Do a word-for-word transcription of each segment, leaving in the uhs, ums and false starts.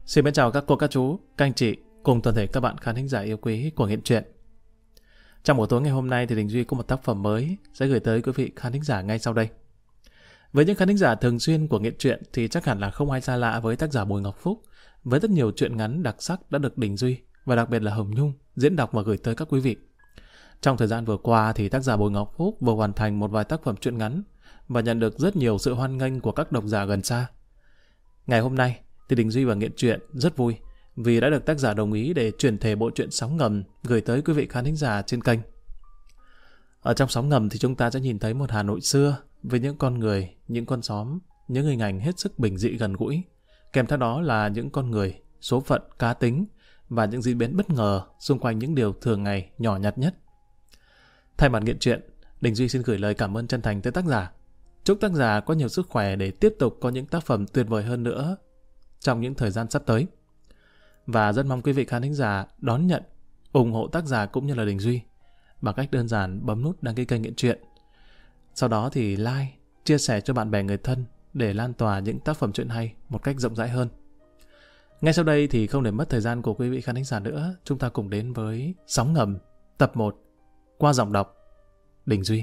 Xin mến chào các cô, các chú, các anh chị cùng toàn thể các bạn khán thính giả yêu quý của Nghiện Truyện. Trong buổi tối ngày hôm nay thì Đình Duy có một tác phẩm mới sẽ gửi tới quý vị khán thính giả ngay sau đây. Với những khán thính giả thường xuyên của Nghiện Truyện thì chắc hẳn là không ai xa lạ với tác giả Bùi Ngọc Phúc, với rất nhiều truyện ngắn đặc sắc đã được Đình Duy và đặc biệt là Hồng Nhung diễn đọc và gửi tới các quý vị. Trong thời gian vừa qua thì tác giả Bùi Ngọc Phúc vừa hoàn thành một vài tác phẩm truyện ngắn và nhận được rất nhiều sự hoan nghênh của các độc giả gần xa. Ngày hôm nay thì Đình Duy và Nghiện Truyện rất vui vì đã được tác giả đồng ý để chuyển thể bộ truyện Sóng Ngầm gửi tới quý vị khán thính giả trên kênh. Ở trong Sóng Ngầm thì chúng ta sẽ nhìn thấy một Hà Nội xưa với những con người, những con xóm, những hình ảnh hết sức bình dị gần gũi. Kèm theo đó là những con người, số phận, cá tính và những diễn biến bất ngờ xung quanh những điều thường ngày nhỏ nhặt nhất. Thay mặt Nghiện Truyện, Đình Duy xin gửi lời cảm ơn chân thành tới tác giả. Chúc tác giả có nhiều sức khỏe để tiếp tục có những tác phẩm tuyệt vời hơn nữa trong những thời gian sắp tới. Và rất mong quý vị khán thính giả đón nhận, ủng hộ tác giả cũng như là Đình Duy bằng cách đơn giản bấm nút đăng ký kênh Nghiện Truyện. Sau đó thì like, chia sẻ cho bạn bè người thân để lan tỏa những tác phẩm truyện hay một cách rộng rãi hơn. Ngay sau đây thì không để mất thời gian của quý vị khán thính giả nữa, chúng ta cùng đến với Sóng Ngầm tập một qua giọng đọc Đình Duy.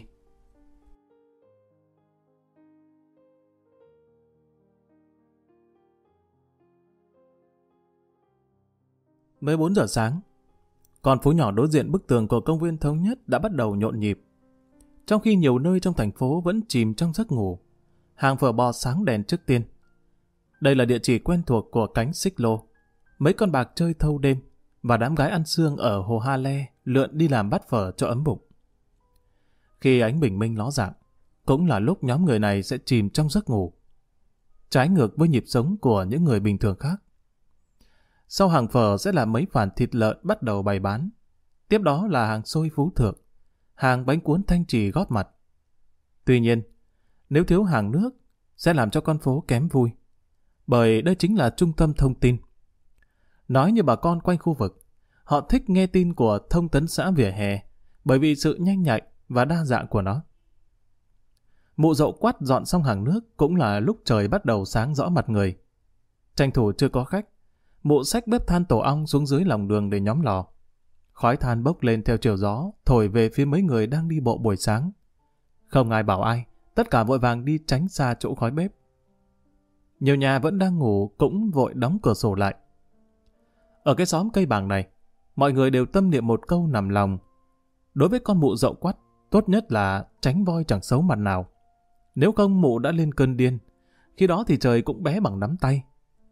Mới bốn giờ sáng, con phố nhỏ đối diện bức tường của công viên Thống Nhất đã bắt đầu nhộn nhịp. Trong khi nhiều nơi trong thành phố vẫn chìm trong giấc ngủ, hàng phở bò sáng đèn trước tiên. Đây là địa chỉ quen thuộc của cánh xích lô. Mấy con bạc chơi thâu đêm và đám gái ăn xương ở hồ Ha Le lượn đi làm bát phở cho ấm bụng. Khi ánh bình minh ló dạng, cũng là lúc nhóm người này sẽ chìm trong giấc ngủ, trái ngược với nhịp sống của những người bình thường khác. Sau hàng phở sẽ là mấy phản thịt lợn bắt đầu bày bán. Tiếp đó là hàng xôi Phú Thượng, hàng bánh cuốn Thanh Trì gót mặt. Tuy nhiên, nếu thiếu hàng nước sẽ làm cho con phố kém vui, bởi đây chính là trung tâm thông tin. Nói như bà con quanh khu vực, họ thích nghe tin của thông tấn xã vỉa hè bởi vì sự nhanh nhạy và đa dạng của nó. Mụ Dậu Quắt dọn xong hàng nước cũng là lúc trời bắt đầu sáng rõ mặt người. Tranh thủ chưa có khách, mụ xách bếp than tổ ong xuống dưới lòng đường để nhóm lò. Khói than bốc lên theo chiều gió, thổi về phía mấy người đang đi bộ buổi sáng. Không ai bảo ai, tất cả vội vàng đi tránh xa chỗ khói bếp. Nhiều nhà vẫn đang ngủ cũng vội đóng cửa sổ lại. Ở cái xóm cây bàng này, mọi người đều tâm niệm một câu nằm lòng. Đối với con mụ Dậu Quắt, tốt nhất là tránh voi chẳng xấu mặt nào. Nếu không mụ đã lên cơn điên, khi đó thì trời cũng bé bằng nắm tay.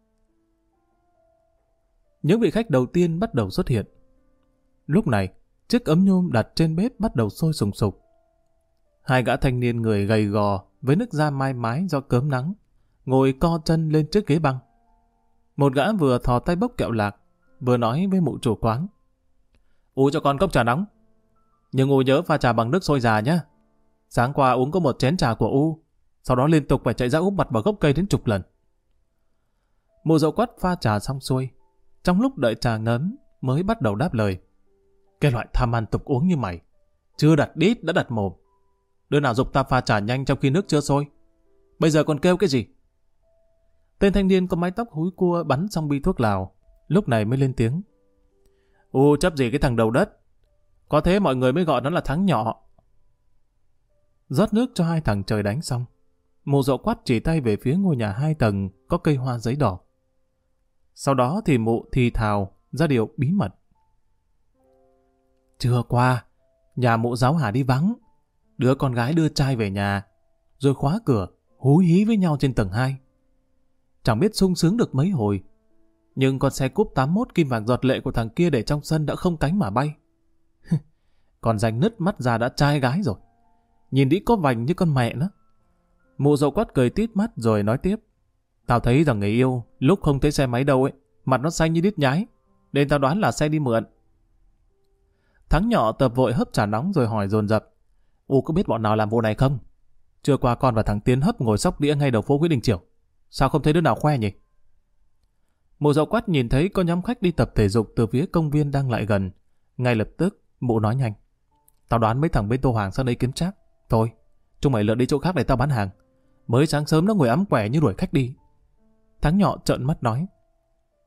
Những vị khách đầu tiên bắt đầu xuất hiện. Lúc này, chiếc ấm nhôm đặt trên bếp bắt đầu sôi sùng sục. Hai gã thanh niên người gầy gò với nước da mai mái do cớm nắng, ngồi co chân lên chiếc ghế băng. Một gã vừa thò tay bốc kẹo lạc, vừa nói với mụ chủ quán: "U cho con cốc trà nóng, nhưng U nhớ pha trà bằng nước sôi già nhé. Sáng qua uống có một chén trà của U, sau đó liên tục phải chạy ra úp mặt vào gốc cây đến chục lần." Mụ Dậu Quắt pha trà xong xuôi, trong lúc đợi trà ngấm mới bắt đầu đáp lời: "Cái loại tham ăn tục uống như mày, chưa đặt đít đã đặt mồm. Đứa nào giục ta pha trà nhanh trong khi nước chưa sôi? Bây giờ còn kêu cái gì?" Tên thanh niên có mái tóc húi cua bắn xong bi thuốc lào, lúc này mới lên tiếng: "U chấp gì cái thằng đầu đất, có thế mọi người mới gọi nó là thắng nhỏ." Rót nước cho hai thằng trời đánh xong, mụ Dậu Quắt chỉ tay về phía ngôi nhà hai tầng có cây hoa giấy đỏ. Sau đó thì mụ thì thào ra điều bí mật: "Trưa qua, nhà mụ giáo Hà đi vắng. Đứa con gái đưa trai về nhà, rồi khóa cửa, húi hí với nhau trên tầng hai. Chẳng biết sung sướng được mấy hồi, nhưng con xe cúp tám mốt kim vàng giọt lệ của thằng kia để trong sân đã không cánh mà bay. Còn rành nứt mắt ra đã trai gái rồi. Nhìn đĩ có vành như con mẹ nó." Mụ Dậu Quắt cười tít mắt rồi nói tiếp: "Tao thấy rằng người yêu lúc không thấy xe máy đâu ấy, mặt nó xanh như đít nhái, nên tao đoán là xe đi mượn." Thắng nhỏ tập vội hấp trà nóng rồi hỏi dồn dập: "U có biết bọn nào làm vụ này không? Trưa qua con và thằng Tiến hấp ngồi xóc đĩa ngay đầu phố Nguyễn Đình Chiểu. Sao không thấy đứa nào khoe nhỉ?" Mụ Dậu Quắt nhìn thấy có nhóm khách đi tập thể dục từ phía công viên đang lại gần. Ngay lập tức, mụ nói nhanh: "Tao đoán mấy thằng bên Tô Hoàng sang đây kiếm trác. Thôi, chúng mày lượn đi chỗ khác để tao bán hàng. Mới sáng sớm nó ngồi ấm quẻ như đuổi khách đi." Thắng nhỏ trợn mắt nói: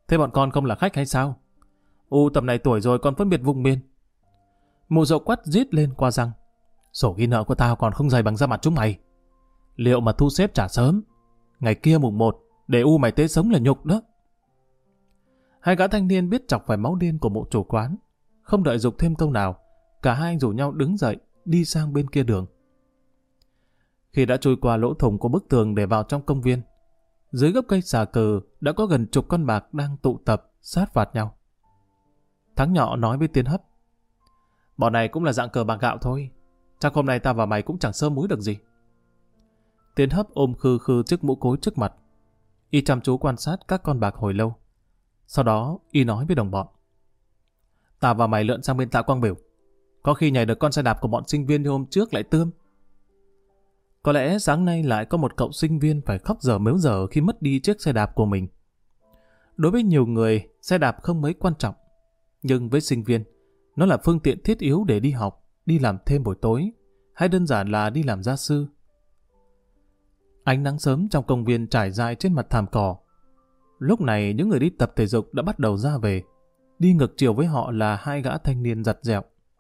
Thế bọn con không là khách hay sao? U tầm này tuổi rồi còn phân biệt vùng miền. Mụ dậu quắt rít lên qua răng. Sổ ghi nợ của tao còn không dày bằng da mặt chúng mày. Liệu mà thu xếp trả sớm, ngày kia mùng một, để U mày tế sống là nhục đó. Hai gã thanh niên biết chọc phải máu điên của mụ chủ quán. Không đợi dục thêm câu nào, cả hai anh rủ nhau đứng dậy, đi sang bên kia đường. Khi đã trôi qua lỗ thủng của bức tường để vào trong công viên, dưới gốc cây xà cừ đã có gần chục con bạc đang tụ tập, sát phạt nhau. Thắng Nhọ nói với Tiến Hấp. Bọn này cũng là dạng cờ bạc gạo thôi. Chắc hôm nay ta và mày cũng chẳng sơ múi được gì. Tiến Hấp ôm khư khư chiếc mũ cối trước mặt. Y chăm chú quan sát các con bạc hồi lâu. Sau đó Y nói với đồng bọn. Ta và mày lượn sang bên Tạ Quang Biểu. Có khi nhảy được con xe đạp của bọn sinh viên như hôm trước lại tươm. Có lẽ sáng nay lại có một cậu sinh viên phải khóc dở mếu dở khi mất đi chiếc xe đạp của mình. Đối với nhiều người, xe đạp không mấy quan trọng. Nhưng với sinh viên, nó là phương tiện thiết yếu để đi học, đi làm thêm buổi tối, hay đơn giản là đi làm gia sư. Ánh nắng sớm trong công viên trải dài trên mặt thảm cỏ. Lúc này những người đi tập thể dục đã bắt đầu ra về. Đi ngược chiều với họ là hai gã thanh niên giặt dẹo.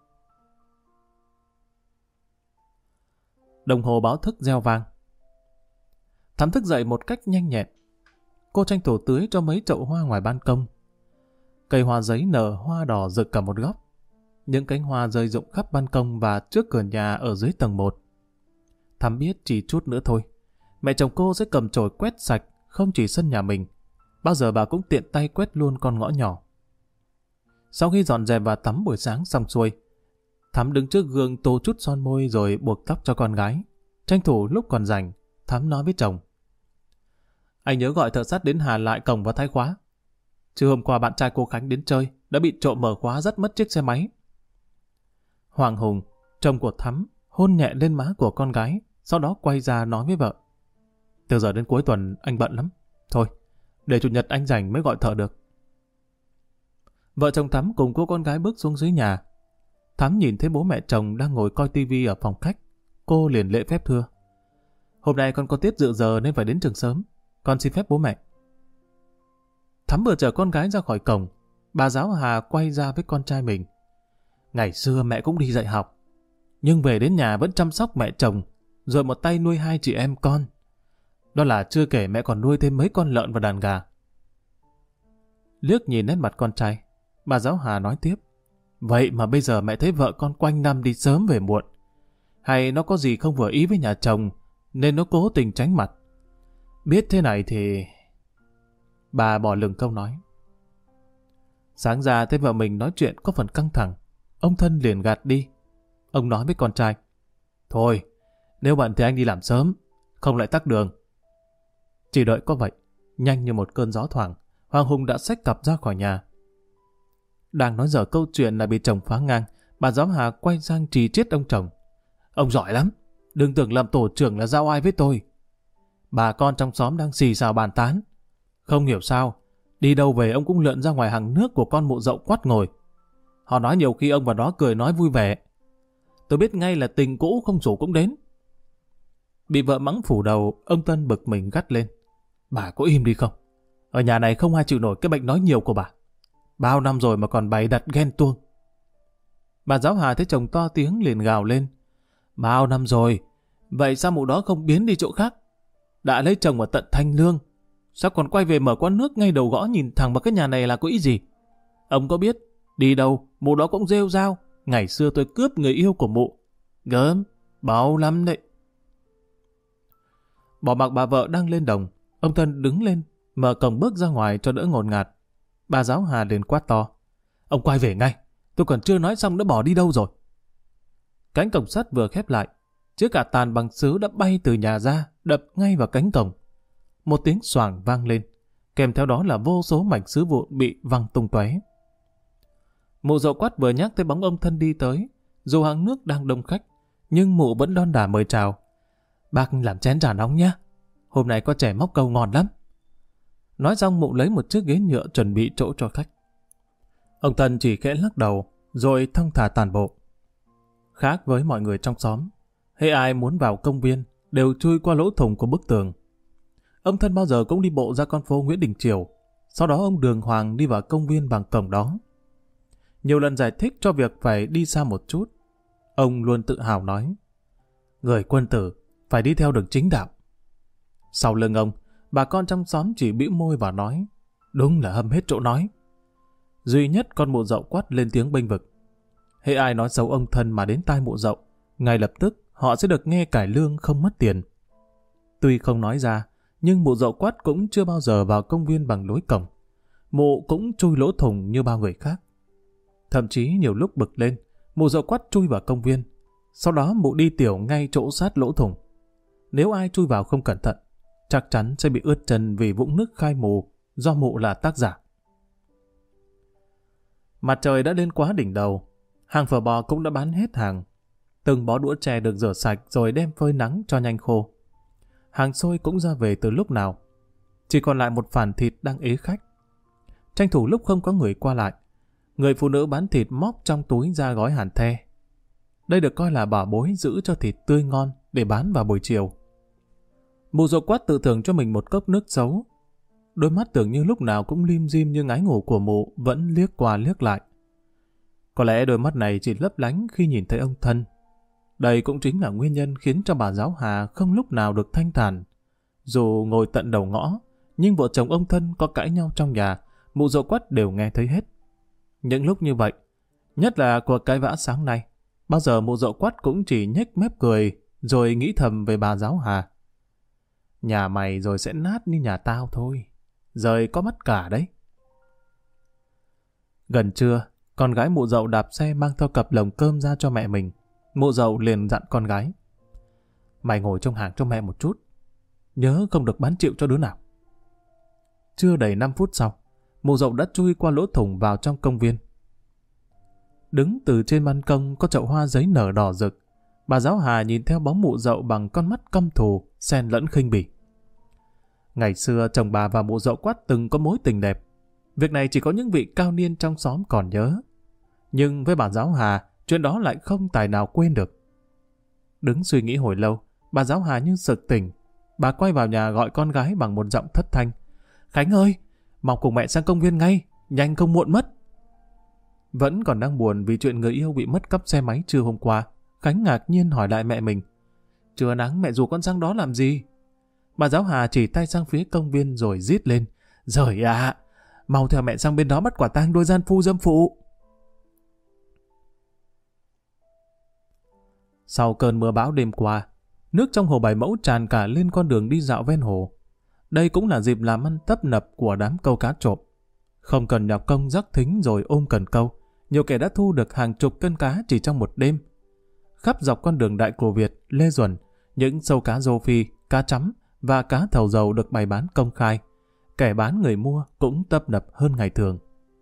Đồng hồ báo thức reo vang. Thắm thức dậy một cách nhanh nhẹn. Cô tranh thủ tưới cho mấy chậu hoa ngoài ban công. Cây hoa giấy nở hoa đỏ rực cả một góc. Những cánh hoa rơi rụng khắp ban công và trước cửa nhà ở dưới tầng một. Thắm biết chỉ chút nữa thôi, mẹ chồng cô sẽ cầm chổi quét sạch không chỉ sân nhà mình, bao giờ bà cũng tiện tay quét luôn con ngõ nhỏ. Sau khi dọn dẹp và tắm buổi sáng xong xuôi, Thắm đứng trước gương tô chút son môi rồi buộc tóc cho con gái. Tranh thủ lúc còn rảnh, Thắm nói với chồng. Anh nhớ gọi thợ sắt đến hàn lại cổng và thay khóa. Chứ hôm qua bạn trai cô Khánh đến chơi, đã bị trộm mở khóa dắt mất chiếc xe máy. Hoàng Hùng, chồng của Thắm, hôn nhẹ lên má của con gái, sau đó quay ra nói với vợ. Từ giờ đến cuối tuần anh bận lắm. Thôi, để chủ nhật anh rảnh mới gọi thợ được. Vợ chồng Thắm cùng cô con gái bước xuống dưới nhà. Thắm nhìn thấy bố mẹ chồng đang ngồi coi tivi ở phòng khách. Cô liền lễ phép thưa. Hôm nay con có tiết dự giờ nên phải đến trường sớm. Con xin phép bố mẹ. Thắm vừa chở con gái ra khỏi cổng, bà giáo Hà quay ra với con trai mình. Ngày xưa mẹ cũng đi dạy học, nhưng về đến nhà vẫn chăm sóc mẹ chồng, rồi một tay nuôi hai chị em con. Đó là chưa kể mẹ còn nuôi thêm mấy con lợn và đàn gà. Liếc nhìn nét mặt con trai, bà giáo Hà nói tiếp. Vậy mà bây giờ mẹ thấy vợ con quanh năm đi sớm về muộn. Hay nó có gì không vừa ý với nhà chồng, nên nó cố tình tránh mặt. Biết thế này thì... Bà bỏ lửng câu nói. Sáng ra thấy vợ mình nói chuyện có phần căng thẳng, ông Thân liền gạt đi. Ông nói với con trai. Thôi, nếu bận thì anh đi làm sớm, không lại tắc đường. Chỉ đợi có vậy, nhanh như một cơn gió thoảng, Hoàng Hùng đã xách cặp ra khỏi nhà. Đang nói dở câu chuyện là bị chồng phá ngang, bà giáo Hà quay sang trì chiết ông chồng. Ông giỏi lắm, đừng tưởng làm tổ trưởng là giao ai với tôi. Bà con trong xóm đang xì xào bàn tán. Không hiểu sao, đi đâu về ông cũng lượn ra ngoài hàng nước của con mụ dậu quắt ngồi. Họ nói nhiều khi ông vào đó cười nói vui vẻ. Tôi biết ngay là tình cũ không rủ cũng đến. Bị vợ mắng phủ đầu, ông Tân bực mình gắt lên. Bà có im đi không? Ở nhà này không ai chịu nổi cái bệnh nói nhiều của bà. Bao năm rồi mà còn bày đặt ghen tuông. Bà giáo Hà thấy chồng to tiếng liền gào lên. Bao năm rồi, vậy sao mụ đó không biến đi chỗ khác? Đã lấy chồng ở tận Thanh Lương, sao còn quay về mở quán nước ngay đầu gõ nhìn thẳng vào cái nhà này là có ý gì? Ông có biết, đi đâu, mụ đó cũng rêu rao. Ngày xưa tôi cướp người yêu của mụ. Gớm, bao lắm đấy. Bỏ mặc bà vợ đang lên đồng, ông Tân đứng lên, mở cổng bước ra ngoài cho đỡ ngột ngạt. Bà giáo Hà liền quát to. Ông quay về ngay, tôi còn chưa nói xong đã bỏ đi đâu rồi. Cánh cổng sắt vừa khép lại, chiếc cả tàn bằng sứ đã bay từ nhà ra, đập ngay vào cánh cổng. Một tiếng xoàng vang lên, kèm theo đó là vô số mảnh sứ vụn bị văng tung tóe. Mụ dậu quát vừa nhắc tới bóng ông Thân đi tới, dù hàng nước đang đông khách, nhưng mụ vẫn đon đả mời chào. Bác làm chén trà nóng nhé, hôm nay có chè móc câu ngon lắm. Nói xong mụ lấy một chiếc ghế nhựa chuẩn bị chỗ cho khách. Ông Tân chỉ khẽ lắc đầu, rồi thong thả tàn bộ. Khác với mọi người trong xóm, hễ ai muốn vào công viên đều chui qua lỗ thủng của bức tường. Ông Thân bao giờ cũng đi bộ ra con phố Nguyễn Đình Chiểu, Sau đó ông đường hoàng đi vào công viên bằng cổng đó. Nhiều lần giải thích cho việc phải đi xa một chút, ông luôn tự hào nói, người quân tử phải đi theo đường chính đạo. Sau lưng ông, bà con trong xóm chỉ bĩu môi và nói, đúng là hâm hết chỗ nói. Duy nhất con mụ Dậu quát lên tiếng bênh vực. Hễ ai nói xấu ông thân mà đến tai mụ Dậu, ngay lập tức họ sẽ được nghe cải lương không mất tiền. Tuy không nói ra, nhưng mụ Dậu quát cũng chưa bao giờ vào công viên bằng lối cổng. Mụ cũng chui lỗ thủng như bao người khác. Thậm chí nhiều lúc bực lên, mụ Dậu quát chui vào công viên. Sau đó mụ đi tiểu ngay chỗ sát lỗ thủng. Nếu ai chui vào không cẩn thận, chắc chắn sẽ bị ướt chân vì vũng nước khai mù do mụ là tác giả. Mặt trời đã lên quá đỉnh đầu, hàng phở bò cũng đã bán hết hàng. Từng bó đũa chè được rửa sạch rồi đem phơi nắng cho nhanh khô. Hàng xôi cũng ra về từ lúc nào. Chỉ còn lại một phản thịt đang ế khách. Tranh thủ lúc không có người qua lại, người phụ nữ bán thịt móc trong túi ra gói hàn the. Đây được coi là bảo bối giữ cho thịt tươi ngon để bán vào buổi chiều. Mụ Dậu quát tự thưởng cho mình một cốc nước xấu. Đôi mắt tưởng như lúc nào cũng lim dim như ngái ngủ của mụ vẫn liếc qua liếc lại. Có lẽ đôi mắt này chỉ lấp lánh khi nhìn thấy ông thân. Đây cũng chính là nguyên nhân khiến cho bà giáo Hà không lúc nào được thanh thản. Dù ngồi tận đầu ngõ, nhưng vợ chồng ông thân có cãi nhau trong nhà, mụ Dậu quát đều nghe thấy hết. Những lúc như vậy, nhất là cuộc cãi vã sáng nay, bao giờ mụ Dậu quát cũng chỉ nhếch mép cười, rồi nghĩ thầm về bà giáo Hà. Nhà mày rồi sẽ nát như nhà tao thôi, rời có mất cả đấy. Gần trưa, con gái mụ Dậu đạp xe mang theo cặp lồng cơm ra cho mẹ mình. Mụ Dậu liền dặn con gái, mày ngồi trong hàng cho mẹ một chút, nhớ không được bán chịu cho đứa nào. Chưa đầy năm phút sau, mụ Dậu đã chui qua lỗ thủng vào trong công viên. Đứng từ trên ban công có chậu hoa giấy nở đỏ rực, bà giáo Hà nhìn theo bóng mụ Dậu bằng con mắt căm thù, xen lẫn khinh bỉ. Ngày xưa chồng bà và mụ Dậu quát từng có mối tình đẹp. Việc này chỉ có những vị cao niên trong xóm còn nhớ. Nhưng với bà giáo Hà, chuyện đó lại không tài nào quên được. Đứng suy nghĩ hồi lâu, bà giáo Hà như sực tỉnh. Bà quay vào nhà gọi con gái bằng một giọng thất thanh. Khánh ơi, mau cùng mẹ sang công viên ngay, nhanh không muộn mất. Vẫn còn đang buồn vì chuyện người yêu bị mất cắp xe máy trưa hôm qua, Khánh ngạc nhiên hỏi lại mẹ mình. Trưa nắng mẹ rủ con sang đó làm gì? Bà giáo Hà chỉ tay sang phía công viên rồi rít lên. Giời ạ, mau theo mẹ sang bên đó bắt quả tang đôi gian phu dâm phụ. Sau cơn mưa bão đêm qua, nước trong hồ Bảy Mẫu tràn cả lên con đường đi dạo ven hồ. Đây cũng là dịp làm ăn tấp nập của đám câu cá trộm. Không cần nhọc công rắc thính rồi ôm cần câu, nhiều kẻ đã thu được hàng chục cân cá chỉ trong một đêm. Khắp dọc con đường Đại Cổ Việt, Lê Duẩn, những sâu cá rô phi, cá chấm và cá thầu dầu được bày bán công khai. Kẻ bán người mua cũng tấp nập hơn ngày thường.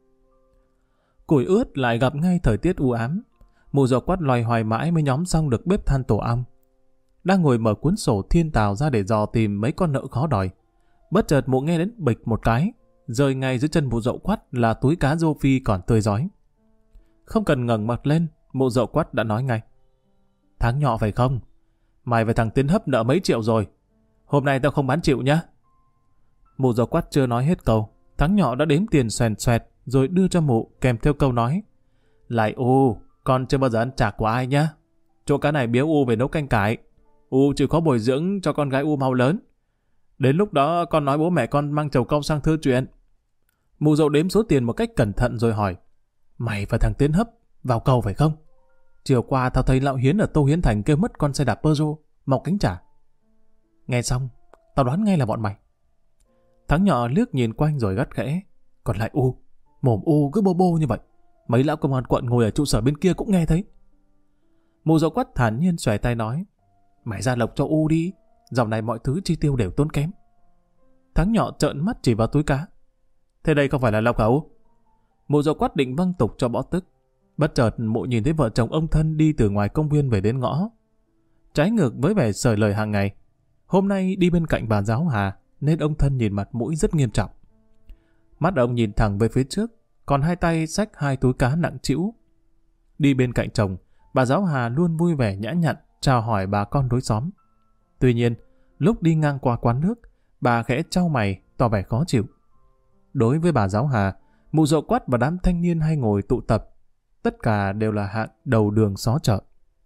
Củi ướt lại gặp ngay thời tiết u ám. Mụ Dậu quát loài hoài mãi mới nhóm xong được bếp than tổ ong. Đang ngồi mở cuốn sổ thiên tào ra để dò tìm mấy con nợ khó đòi. Bất chợt mụ nghe đến bịch một cái, rơi ngay dưới chân mụ Dậu quát là túi cá rô phi còn tươi rói. Không cần ngẩng mặt lên, mụ Dậu quát đã nói ngay. Tháng nhỏ phải không? Mày và thằng Tiến Hấp nợ mấy triệu rồi. Hôm nay tao không bán chịu nhá. Mụ Dậu quát chưa nói hết câu, Thắng nhỏ đã đếm tiền xoèn xoẹt rồi đưa cho mụ kèm theo câu nói. Lại U, con chưa bao giờ ăn chạc của ai nhá. Chỗ cá này biếu U về nấu canh cải. U chịu khó bồi dưỡng cho con gái U mau lớn. Đến lúc đó con nói bố mẹ con mang chầu câu sang thưa chuyện. Mụ Dậu đếm số tiền một cách cẩn thận rồi hỏi. Mày và thằng Tiến Hấp vào cầu phải không? Chiều qua tao thấy lão Hiến ở Tô Hiến Thành kêu mất con xe đạp Peugeot mọc cánh chả. Nghe xong, tao đoán ngay là bọn mày. Thắng nhỏ liếc nhìn quanh rồi gắt khẽ. Còn lại U, mồm U cứ bô bô như vậy. Mấy lão công an quận ngồi ở trụ sở bên kia cũng nghe thấy. Mụ Dậu quát thản nhiên xòe tay nói. Mày ra lộc cho U đi. Dạo này mọi thứ chi tiêu đều tốn kém. Thắng nhỏ trợn mắt chỉ vào túi cá. Thế đây không phải là lộc hả U? Mụ Dậu quát định văng tục cho bỏ tức. Bất chợt mụ nhìn thấy vợ chồng ông thân đi từ ngoài công viên về đến ngõ. Trái ngược với vẻ sởi lời hàng ngày, hôm nay đi bên cạnh bà giáo Hà nên ông thân nhìn mặt mũi rất nghiêm trọng. Mắt ông nhìn thẳng về phía trước, còn hai tay xách hai túi cá nặng trĩu. Đi bên cạnh chồng, bà giáo Hà luôn vui vẻ nhã nhặn chào hỏi bà con đối xóm. Tuy nhiên, lúc đi ngang qua quán nước, bà khẽ chau mày tỏ vẻ khó chịu. Đối với bà giáo Hà, mụ Dậu Quắt và đám thanh niên hay ngồi tụ tập, tất cả đều là hạng đầu đường xó chợ.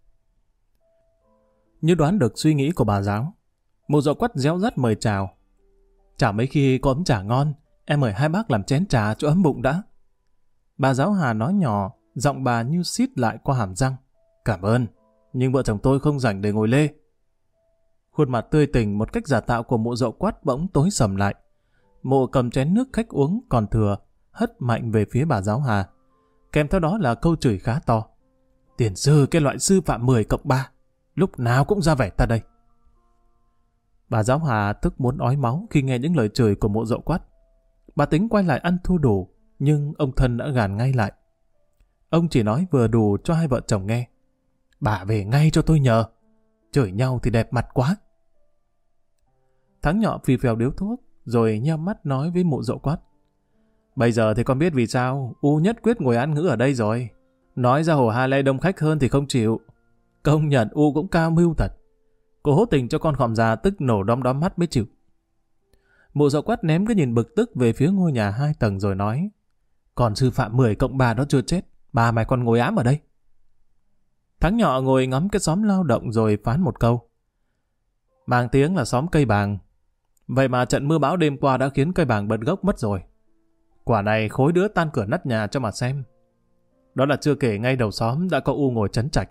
Như đoán được suy nghĩ của bà giáo, mụ Dậu Quắt réo rắt mời chào. Chả mấy khi có ấm trà ngon, em mời hai bác làm chén trà cho ấm bụng đã. Bà giáo Hà nói nhỏ, giọng bà như xít lại qua hàm răng. Cảm ơn, nhưng vợ chồng tôi không rảnh để ngồi lê. Khuôn mặt tươi tỉnh một cách giả tạo của mụ Dậu Quắt bỗng tối sầm lại. Mụ cầm chén nước khách uống còn thừa, hất mạnh về phía bà giáo Hà. Kèm theo đó là câu chửi khá to. Tiền sư cái loại sư phạm mười cộng ba, lúc nào cũng ra vẻ ta đây. Bà giáo Hà tức muốn ói máu khi nghe những lời chửi của mụ Dậu Quắt. Bà tính quay lại ăn thua đủ, nhưng ông thân đã gàn ngay lại. Ông chỉ nói vừa đủ cho hai vợ chồng nghe. Bà về ngay cho tôi nhờ. Chửi nhau thì đẹp mặt quá. Thắng Nhọ phì phèo điếu thuốc, rồi nhắm mắt nói với mụ Dậu Quắt. Bây giờ thì con biết vì sao U nhất quyết ngồi ăn ngữ ở đây rồi. Nói ra hồ Hà Lê đông khách hơn thì không chịu. Công nhận U cũng cao mưu thật. Cô hốt tình cho con khòm già tức nổ đom đóm mắt mới chịu. Mụ Dậu Quắt ném cái nhìn bực tức về phía ngôi nhà hai tầng rồi nói. Còn sư phạm mười cộng ba đó chưa chết, bà mày còn ngồi ám ở đây. Thắng Nhọ ngồi ngắm cái xóm lao động rồi phán một câu. Mang tiếng là xóm cây bàng. Vậy mà trận mưa bão đêm qua đã khiến cây bàng bật gốc mất rồi. Quả này khối đứa tan cửa nát nhà cho mà xem. Đó là chưa kể ngay đầu xóm đã có U ngồi trấn trạch.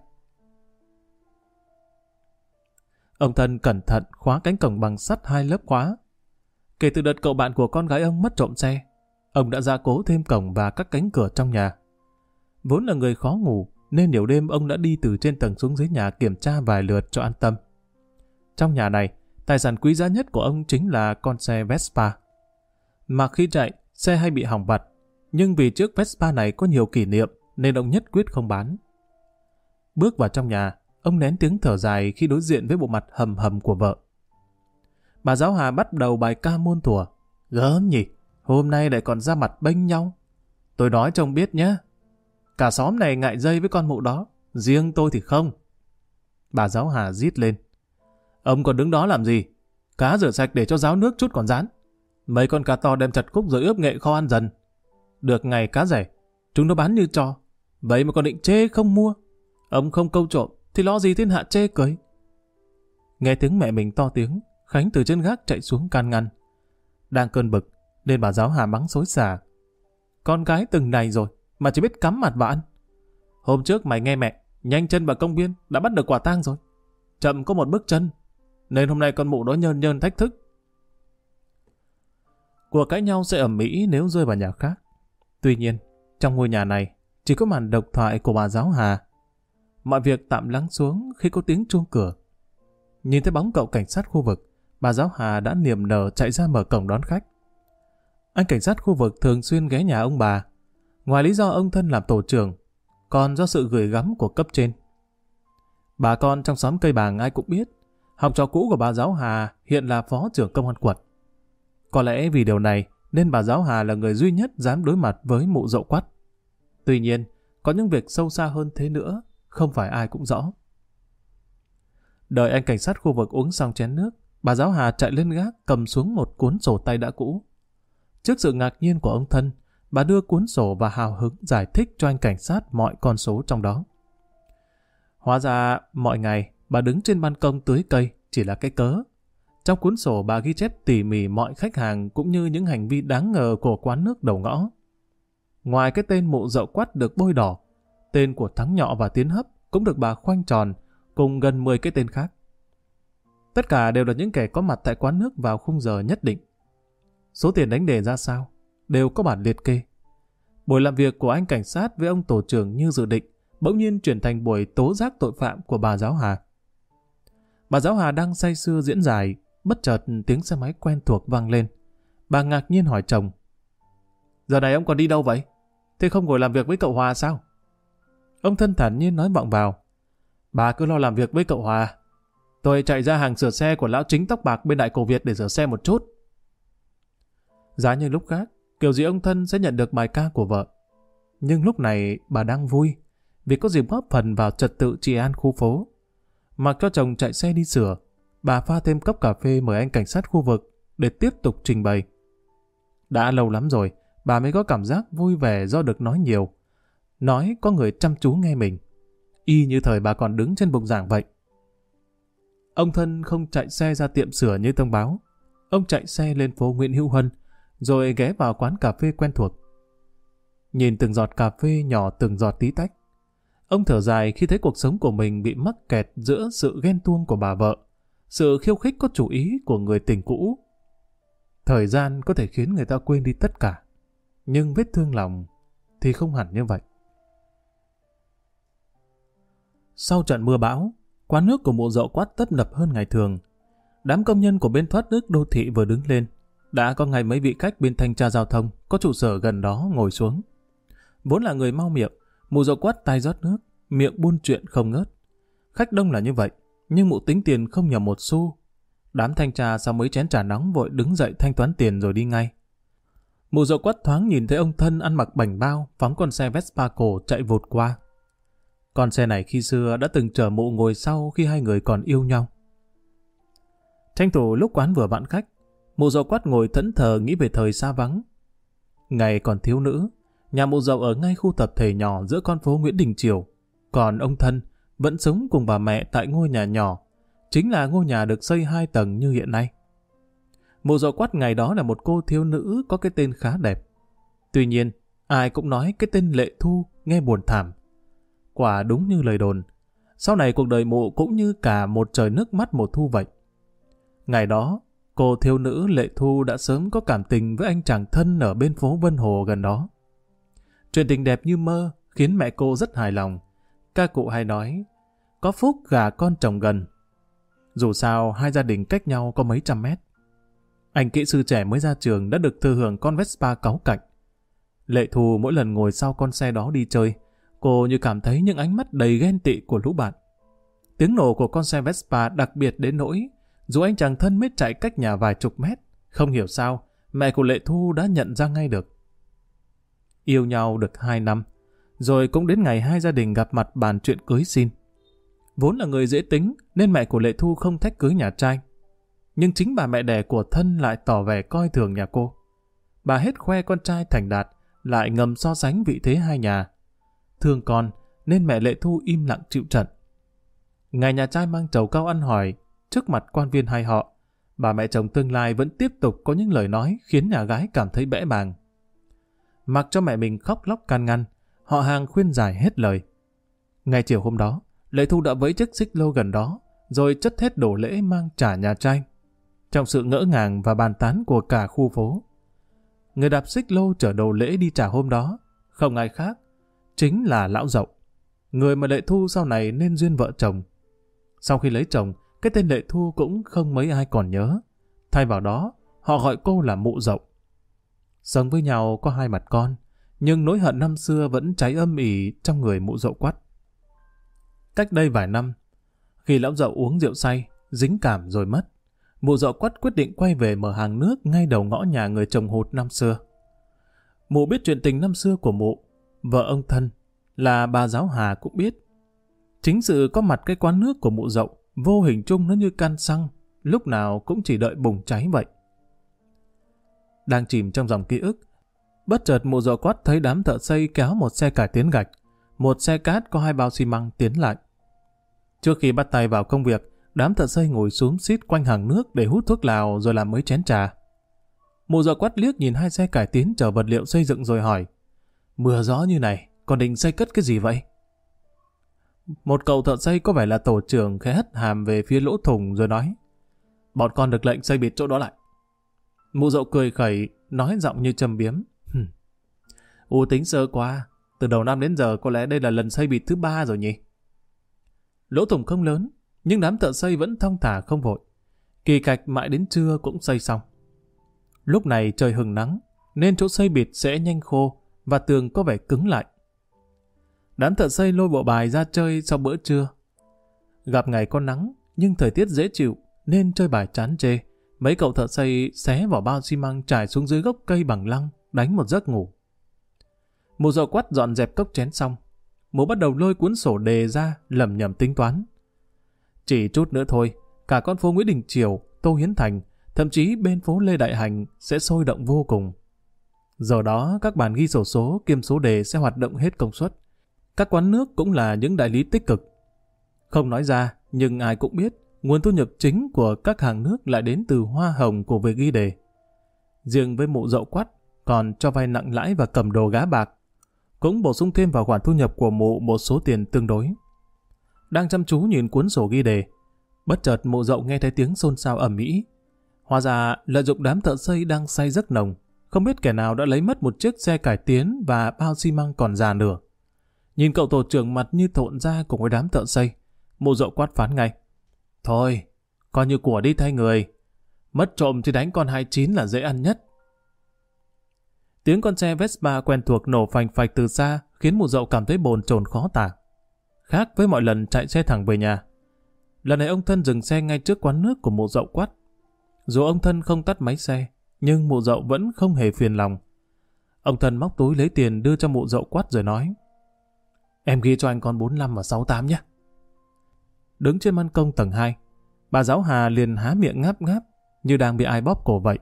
Ông thân cẩn thận khóa cánh cổng bằng sắt hai lớp khóa. Kể từ đợt cậu bạn của con gái ông mất trộm xe, ông đã gia cố thêm cổng và các cánh cửa trong nhà. Vốn là người khó ngủ, nên nhiều đêm ông đã đi từ trên tầng xuống dưới nhà kiểm tra vài lượt cho an tâm. Trong nhà này, tài sản quý giá nhất của ông chính là con xe Vespa. Mà khi chạy, xe hay bị hỏng vặt, nhưng vì chiếc Vespa này có nhiều kỷ niệm nên ông nhất quyết không bán. Bước vào trong nhà, ông nén tiếng thở dài khi đối diện với bộ mặt hầm hầm của vợ. Bà giáo Hà bắt đầu bài ca muôn thuở. Gớm nhỉ, hôm nay lại còn ra mặt bênh nhau. Tôi nói cho ông biết nhé, cả xóm này ngại dây với con mụ đó, riêng tôi thì không. Bà giáo Hà rít lên. Ông còn đứng đó làm gì? Cá rửa sạch để cho ráo nước chút còn rán. Mấy con cá to đem chặt khúc rồi ướp nghệ kho ăn dần. Được ngày cá rẻ, chúng nó bán như trò. Vậy mà còn định chê không mua. Ông không câu trộm thì lo gì thiên hạ chê cười. Nghe tiếng mẹ mình to tiếng, Khánh từ trên gác chạy xuống can ngăn. Đang cơn bực nên bà giáo Hà mắng xối xả. Con gái từng này rồi mà chỉ biết cắm mặt vào ăn. Hôm trước mày nghe mẹ nhanh chân vào công viên đã bắt được quả tang rồi. Chậm có một bước chân nên hôm nay con mụ đó nhơn nhơn thách thức. Cuộc cãi nhau sẽ ầm ĩ nếu rơi vào nhà khác. Tuy nhiên, trong ngôi nhà này chỉ có màn độc thoại của bà giáo Hà. Mọi việc tạm lắng xuống khi có tiếng chuông cửa. Nhìn thấy bóng cậu cảnh sát khu vực, bà giáo Hà đã niềm nở chạy ra mở cổng đón khách. Anh cảnh sát khu vực thường xuyên ghé nhà ông bà, ngoài lý do ông thân làm tổ trưởng, còn do sự gửi gắm của cấp trên. Bà con trong xóm cây bàng ai cũng biết, học trò cũ của bà giáo Hà hiện là phó trưởng công an quận. Có lẽ vì điều này nên bà giáo Hà là người duy nhất dám đối mặt với mụ Dậu Quắt. Tuy nhiên, có những việc sâu xa hơn thế nữa, không phải ai cũng rõ. Đợi anh cảnh sát khu vực uống xong chén nước, bà giáo Hà chạy lên gác cầm xuống một cuốn sổ tay đã cũ. Trước sự ngạc nhiên của ông thân, bà đưa cuốn sổ và hào hứng giải thích cho anh cảnh sát mọi con số trong đó. Hóa ra, mọi ngày, bà đứng trên ban công tưới cây chỉ là cái cớ. Trong cuốn sổ bà ghi chép tỉ mỉ mọi khách hàng cũng như những hành vi đáng ngờ của quán nước đầu ngõ. Ngoài cái tên mụ Dậu Quắt được bôi đỏ, tên của Thắng Nhọ và Tiến Hấp cũng được bà khoanh tròn, cùng gần mười cái tên khác. Tất cả đều là những kẻ có mặt tại quán nước vào khung giờ nhất định. Số tiền đánh đề ra sao, đều có bản liệt kê. Buổi làm việc của anh cảnh sát với ông tổ trưởng như dự định, bỗng nhiên chuyển thành buổi tố giác tội phạm của bà giáo Hà. Bà giáo Hà đang say sưa diễn giải, bất chợt tiếng xe máy quen thuộc vang lên. Bà ngạc nhiên hỏi chồng. Giờ này ông còn đi đâu vậy? Thế không ngồi làm việc với cậu Hòa sao? Ông thân thản nhiên nói vọng vào. Bà cứ lo làm việc với cậu Hòa. Tôi chạy ra hàng sửa xe của lão chính tóc bạc bên Đại Cổ Việt để rửa xe một chút. Giá như lúc khác, kiểu gì ông thân sẽ nhận được bài ca của vợ. Nhưng lúc này bà đang vui vì có dịp góp phần vào trật tự trị an khu phố. Mặc cho chồng chạy xe đi sửa, bà pha thêm cốc cà phê mời anh cảnh sát khu vực để tiếp tục trình bày. Đã lâu lắm rồi, bà mới có cảm giác vui vẻ do được nói nhiều. Nói có người chăm chú nghe mình. Y như thời bà còn đứng trên bục giảng vậy. Ông Thân không chạy xe ra tiệm sửa như thông báo. Ông chạy xe lên phố Nguyễn Hữu Huân, rồi ghé vào quán cà phê quen thuộc. Nhìn từng giọt cà phê nhỏ từng giọt tí tách. Ông thở dài khi thấy cuộc sống của mình bị mắc kẹt giữa sự ghen tuông của bà vợ, sự khiêu khích có chủ ý của người tình cũ. Thời gian có thể khiến người ta quên đi tất cả, nhưng vết thương lòng thì không hẳn như vậy. Sau trận mưa bão, quán nước của mụ Dậu Quát tấp nập hơn ngày thường. Đám công nhân của bên thoát nước đô thị vừa đứng lên, đã có ngay mấy vị khách bên thanh tra giao thông có trụ sở gần đó ngồi xuống. Vốn là người mau miệng, mụ Dậu Quát tay rót nước, miệng buôn chuyện không ngớt. Khách đông là như vậy, nhưng mụ tính tiền không nhầm một xu. Đám thanh tra sau mấy chén trà nóng vội đứng dậy thanh toán tiền rồi đi ngay. Mụ Dậu Quát thoáng nhìn thấy ông Thân ăn mặc bảnh bao phóng con xe Vespa cổ chạy vụt qua. Con xe này khi xưa đã từng chở mụ ngồi sau khi hai người còn yêu nhau. Tranh thủ lúc quán vừa vặn khách, mụ Dậu Quát ngồi thẫn thờ nghĩ về thời xa vắng. Ngày còn thiếu nữ, nhà mụ Dậu ở ngay khu tập thể nhỏ giữa con phố Nguyễn Đình Chiểu, còn ông Thân vẫn sống cùng bà mẹ tại ngôi nhà nhỏ, chính là ngôi nhà được xây hai tầng như hiện nay. Mụ Dậu Quát ngày đó là một cô thiếu nữ có cái tên khá đẹp. Tuy nhiên, ai cũng nói cái tên Lệ Thu nghe buồn thảm. Quả đúng như lời đồn, sau này cuộc đời mụ cũng như cả một trời nước mắt mùa thu vậy. Ngày đó, cô thiếu nữ Lệ Thu đã sớm có cảm tình với anh chàng Thân ở bên phố Vân Hồ gần đó. Chuyện tình đẹp như mơ khiến mẹ cô rất hài lòng. Ca cụ hay nói, có phúc gà con chồng gần. Dù sao, hai gia đình cách nhau có mấy trăm mét. Anh kỹ sư trẻ mới ra trường đã được thừa hưởng con Vespa cáu cạnh. Lệ Thu mỗi lần ngồi sau con xe đó đi chơi, cô như cảm thấy những ánh mắt đầy ghen tị của lũ bạn. Tiếng nổ của con xe Vespa đặc biệt đến nỗi, dù anh chàng Thân mới chạy cách nhà vài chục mét, không hiểu sao, mẹ của Lệ Thu đã nhận ra ngay được. Yêu nhau được hai năm, rồi cũng đến ngày hai gia đình gặp mặt bàn chuyện cưới xin. Vốn là người dễ tính nên mẹ của Lệ Thu không thách cưới nhà trai. Nhưng chính bà mẹ đẻ của Thân lại tỏ vẻ coi thường nhà cô. Bà hết khoe con trai thành đạt, lại ngầm so sánh vị thế hai nhà. Thương con nên mẹ Lệ Thu im lặng chịu trận. Ngày nhà trai mang trầu cau ăn hỏi trước mặt quan viên hai họ, bà mẹ chồng tương lai vẫn tiếp tục có những lời nói khiến nhà gái cảm thấy bẽ bàng. Mặc cho mẹ mình khóc lóc can ngăn, họ hàng khuyên giải hết lời. Ngày chiều hôm đó, Lệ Thu đã vẫy chiếc xích lô gần đó, rồi chất hết đồ lễ mang trả nhà trai. Trong sự ngỡ ngàng và bàn tán của cả khu phố, người đạp xích lô chở đồ lễ đi trả hôm đó, không ai khác, chính là lão Dậu, người mà Lệ Thu sau này nên duyên vợ chồng. Sau khi lấy chồng, cái tên Lệ Thu cũng không mấy ai còn nhớ. Thay vào đó, họ gọi cô là mụ Dậu. Sống với nhau có hai mặt con, nhưng nỗi hận năm xưa vẫn cháy âm ỉ trong người mụ Dậu Quát. Cách đây vài năm, khi lão Dậu uống rượu say, dính cảm rồi mất, mụ Dậu Quát quyết định quay về mở hàng nước ngay đầu ngõ nhà người chồng hụt năm xưa. Mụ biết chuyện tình năm xưa của mụ, vợ ông Thân, là bà giáo Hà cũng biết. Chính sự có mặt cái quán nước của mụ Dậu, vô hình chung nó như can xăng, lúc nào cũng chỉ đợi bùng cháy vậy. Đang chìm trong dòng ký ức, bất chợt mụ Dậu Quát thấy đám thợ xây kéo một xe cải tiến gạch, một xe cát có hai bao xi măng tiến lại. Trước khi bắt tay vào công việc, đám thợ xây ngồi xúm xít quanh hàng nước để hút thuốc lào rồi làm mấy chén trà. Mụ Dậu Quát liếc nhìn hai xe cải tiến chở vật liệu xây dựng rồi hỏi, mưa gió như này, còn định xây cất cái gì vậy? Một cậu thợ xây có vẻ là tổ trưởng khẽ hất hàm về phía lỗ thùng rồi nói, bọn con được lệnh xây bịt chỗ đó lại. Mụ Dậu cười khẩy, nói giọng như châm biếm, U tính sơ quá, từ đầu năm đến giờ có lẽ đây là lần xây bịt thứ ba rồi nhỉ? Lỗ thủng không lớn, nhưng đám thợ xây vẫn thong thả không vội. Kỳ cạch mãi đến trưa cũng xây xong. Lúc này trời hừng nắng, nên chỗ xây bịt sẽ nhanh khô và tường có vẻ cứng lại. Đám thợ xây lôi bộ bài ra chơi sau bữa trưa. Gặp ngày có nắng, nhưng thời tiết dễ chịu, nên chơi bài chán chê. Mấy cậu thợ xây xé vỏ bao xi măng trải xuống dưới gốc cây bằng lăng, đánh một giấc ngủ. Mụ Dậu Quát dọn dẹp cốc chén xong, mụ bắt đầu lôi cuốn sổ đề ra, lẩm nhẩm tính toán. Chỉ chút nữa thôi, cả con phố Nguyễn Đình Chiểu, Tô Hiến Thành, thậm chí bên phố Lê Đại Hành sẽ sôi động vô cùng. Giờ đó các bàn ghi sổ số kiêm số đề sẽ hoạt động hết công suất. Các quán nước cũng là những đại lý tích cực. Không nói ra, nhưng ai cũng biết nguồn thu nhập chính của các hàng nước lại đến từ hoa hồng của việc ghi đề. Riêng với mụ Dậu Quắt còn cho vay nặng lãi và cầm đồ gá bạc, cũng bổ sung thêm vào khoản thu nhập của mụ một số tiền tương đối. Đang chăm chú nhìn cuốn sổ ghi đề, bất chợt mụ Dậu nghe thấy tiếng xôn xao ầm ĩ. Hóa ra lợi dụng đám thợ xây đang say giấc nồng, không biết kẻ nào đã lấy mất một chiếc xe cải tiến và bao xi măng còn già nửa. Nhìn cậu tổ trưởng mặt như thộn ra cùng với đám thợ xây, mụ Dậu quát phán ngay: Thôi, coi như của đi thay người. Mất trộm thì đánh con hai chín là dễ ăn nhất. Tiếng con xe Vespa quen thuộc nổ phành phạch từ xa khiến mụ Dậu cảm thấy bồn chồn khó tả. Khác với mọi lần chạy xe thẳng về nhà, lần này ông Thân dừng xe ngay trước quán nước của mụ Dậu Quắt. Dù ông Thân không tắt máy xe, nhưng mụ Dậu vẫn không hề phiền lòng. Ông Thân móc túi lấy tiền đưa cho mụ Dậu Quắt rồi nói: Em ghi cho anh con bốn lăm và sáu tám nhé. Đứng trên ban công tầng hai, bà giáo Hà liền há miệng ngáp ngáp như đang bị ai bóp cổ vậy.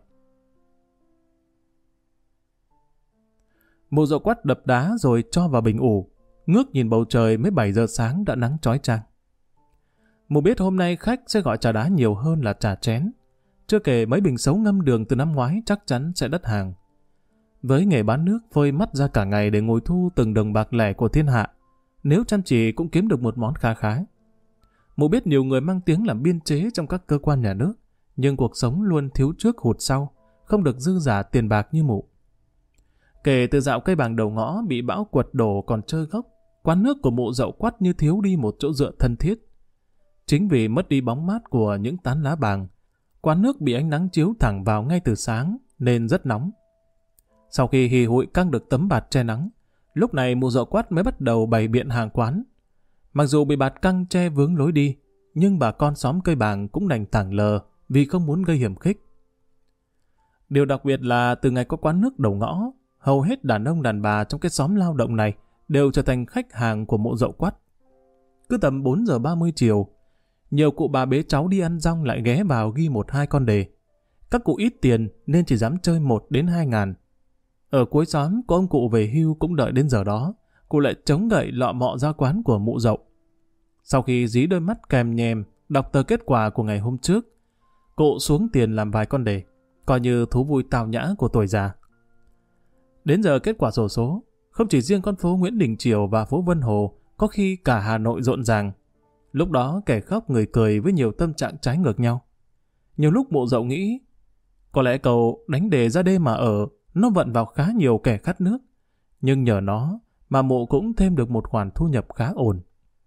Mụ Dậu Quắt đập đá rồi cho vào bình ủ, ngước nhìn bầu trời mới bảy giờ sáng đã nắng chói chang. Mụ biết hôm nay khách sẽ gọi trà đá nhiều hơn là trà chén. Chưa kể mấy bình sấu ngâm đường từ năm ngoái chắc chắn sẽ đắt hàng. Với nghề bán nước phơi mắt ra cả ngày để ngồi thu từng đồng bạc lẻ của thiên hạ, nếu chăm chỉ cũng kiếm được một món kha khá. Mụ biết nhiều người mang tiếng làm biên chế trong các cơ quan nhà nước, nhưng cuộc sống luôn thiếu trước hụt sau, không được dư giả tiền bạc như mụ. Kể từ dạo cây bàng đầu ngõ bị bão quật đổ còn trơ gốc, quán nước của mụ Dậu Quắt như thiếu đi một chỗ dựa thân thiết. Chính vì mất đi bóng mát của những tán lá bàng, quán nước bị ánh nắng chiếu thẳng vào ngay từ sáng nên rất nóng. Sau khi hì hụi căng được tấm bạt che nắng, lúc này mụ Dậu Quắt mới bắt đầu bày biện hàng quán. Mặc dù bị bạt căng che vướng lối đi, nhưng bà con xóm cây bàng cũng đành tảng lờ vì không muốn gây hiểm khích. Điều đặc biệt là từ ngày có quán nước đầu ngõ, hầu hết đàn ông đàn bà trong cái xóm lao động này đều trở thành khách hàng của mụ Dậu Quắt. Cứ tầm bốn giờ ba mươi chiều, nhiều cụ bà bế cháu đi ăn rong lại ghé vào ghi một hai con đề. Các cụ ít tiền nên chỉ dám chơi một đến hai ngàn. Ở cuối xóm có ông cụ về hưu cũng đợi đến giờ đó, cụ lại chống gậy lọ mọ ra quán của mụ Dậu. Sau khi dí đôi mắt kèm nhèm đọc tờ kết quả của ngày hôm trước, cụ xuống tiền làm vài con đề, coi như thú vui tào nhã của tuổi già. Đến giờ kết quả xổ số, không chỉ riêng con phố Nguyễn Đình Chiểu và phố Vân Hồ, có khi cả Hà Nội rộn ràng. Lúc đó kẻ khóc người cười với nhiều tâm trạng trái ngược nhau. Nhiều lúc mụ Dậu nghĩ, có lẽ cậu đánh đề ra đêm mà ở, nó vận vào khá nhiều kẻ khát nước, nhưng nhờ nó mà mụ cũng thêm được một khoản thu nhập khá ổn.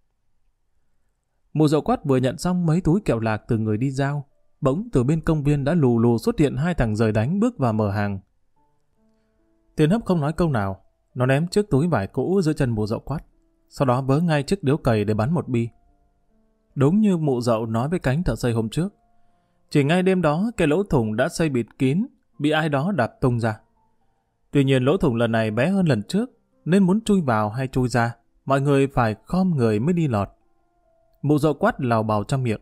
Mụ Dậu Quắt vừa nhận xong mấy túi kẹo lạc từ người đi giao, bỗng từ bên công viên đã lù lù xuất hiện hai thằng rời đánh bước vào mở hàng. Tiền Hấp không nói câu nào, nó ném chiếc túi vải cũ dưới chân mụ Dậu Quắt, sau đó vớ ngay chiếc điếu cày để bắn một bi. Đúng như mụ Dậu nói với cánh thợ xây hôm trước, chỉ ngay đêm đó cái lỗ thủng đã xây bịt kín bị ai đó đạp tung ra. Tuy nhiên lỗ thủng lần này bé hơn lần trước, nên muốn chui vào hay chui ra, mọi người phải khom người mới đi lọt. Mụ Dậu Quắt lào bào trong miệng: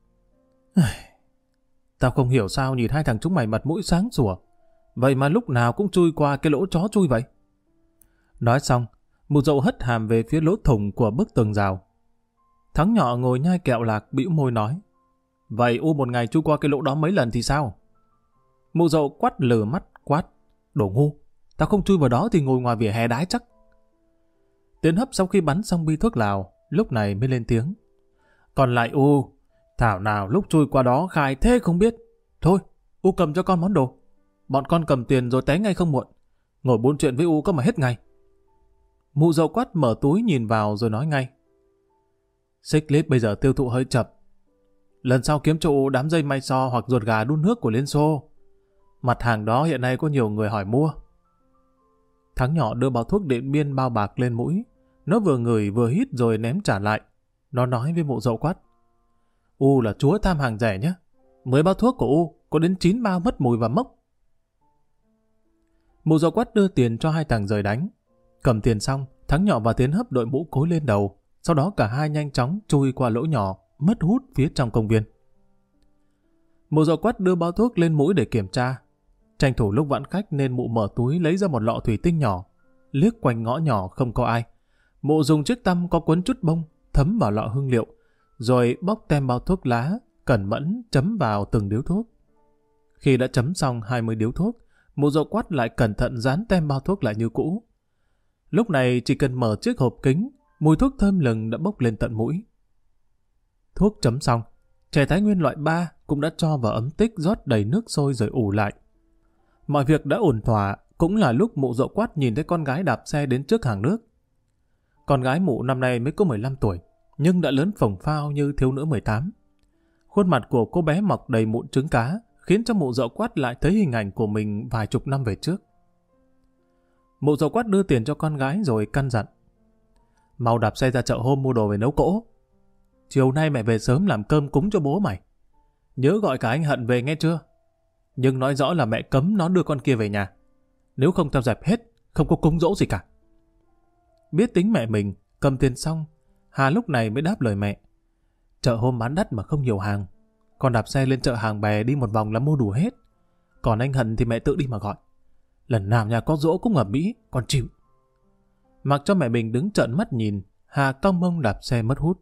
Tao không hiểu sao nhìn hai thằng chúng mày mặt mũi sáng sủa, vậy mà lúc nào cũng chui qua cái lỗ chó chui vậy. Nói xong, mụ Dậu hất hàm về phía lỗ thủng của bức tường rào. Thắng nhỏ ngồi nhai kẹo lạc bĩu môi nói: Vậy u một ngày chui qua cái lỗ đó mấy lần thì sao? Mụ Dậu Quắt lừ mắt quát: Đồ ngu, tao không chui vào đó thì ngồi ngoài vỉa hè đái chắc. Tiến Hấp sau khi bắn xong bi thuốc lào, lúc này mới lên tiếng: Còn lại U, thảo nào lúc chui qua đó khai thế không biết. Thôi, U cầm cho con món đồ. Bọn con cầm tiền rồi té ngay không muộn. Ngồi buôn chuyện với U có mà hết ngày. Mụ Dậu Quắt mở túi nhìn vào rồi nói ngay: Xích clip bây giờ tiêu thụ hơi chậm. Lần sau kiếm cho U đám dây may so hoặc ruột gà đun nước của Liên Xô. Mặt hàng đó hiện nay có nhiều người hỏi mua. Thắng nhỏ đưa bao thuốc Điện Biên bao bạc lên mũi. Nó vừa ngửi vừa hít rồi ném trả lại. Nó nói với mụ Dậu Quắt: U là chúa tham hàng rẻ nhé. Mới bao thuốc của U có đến chín bao mất mùi và mốc. Mụ Dậu Quắt đưa tiền cho hai thằng rời đánh. Cầm tiền xong, Thắng nhỏ và Tiến Hấp đội mũ cối lên đầu. Sau đó cả hai nhanh chóng chui qua lỗ nhỏ, mất hút phía trong công viên. Mụ Dậu Quắt đưa bao thuốc lên mũi để kiểm tra. Tranh thủ lúc vãn khách nên mụ mở túi lấy ra một lọ thủy tinh nhỏ. Liếc quanh ngõ nhỏ không có ai. Mụ dùng chiếc tăm có cuốn chút bông, thấm vào lọ hương liệu, rồi bóc tem bao thuốc lá, cẩn mẫn chấm vào từng điếu thuốc. Khi đã chấm xong hai mươi điếu thuốc, mụ Dậu Quát lại cẩn thận dán tem bao thuốc lại như cũ. Lúc này chỉ cần mở chiếc hộp kính, mùi thuốc thơm lừng đã bốc lên tận mũi. Thuốc chấm xong, chè Thái Nguyên loại ba cũng đã cho vào ấm tích rót đầy nước sôi rồi ủ lại. Mọi việc đã ổn thỏa, cũng là lúc mụ Dậu Quát nhìn thấy con gái đạp xe đến trước hàng nước. Con gái mụ năm nay mới có mười lăm tuổi, nhưng đã lớn phồng phao như thiếu nữ mười tám. Khuôn mặt của cô bé mọc đầy mụn trứng cá, khiến cho mụ Dậu Quát lại thấy hình ảnh của mình vài chục năm về trước. Mụ Dậu Quát đưa tiền cho con gái rồi căn dặn: mau đạp xe ra chợ hôm mua đồ về nấu cỗ. Chiều nay mẹ về sớm làm cơm cúng cho bố mày. Nhớ gọi cả anh Hận về nghe chưa? Nhưng nói rõ là mẹ cấm nó đưa con kia về nhà. Nếu không tao dẹp hết, không có cúng dỗ gì cả. Biết tính mẹ mình, cầm tiền xong, Hà lúc này mới đáp lời mẹ: chợ hôm bán đắt mà không nhiều hàng. Con đạp xe lên chợ Hàng Bè đi một vòng là mua đủ hết. Còn anh Hận thì mẹ tự đi mà gọi. Lần nào nhà có dỗ cũng ở Mỹ, con chịu. Mặc cho mẹ mình đứng trợn mắt nhìn, Hà cong mông đạp xe mất hút.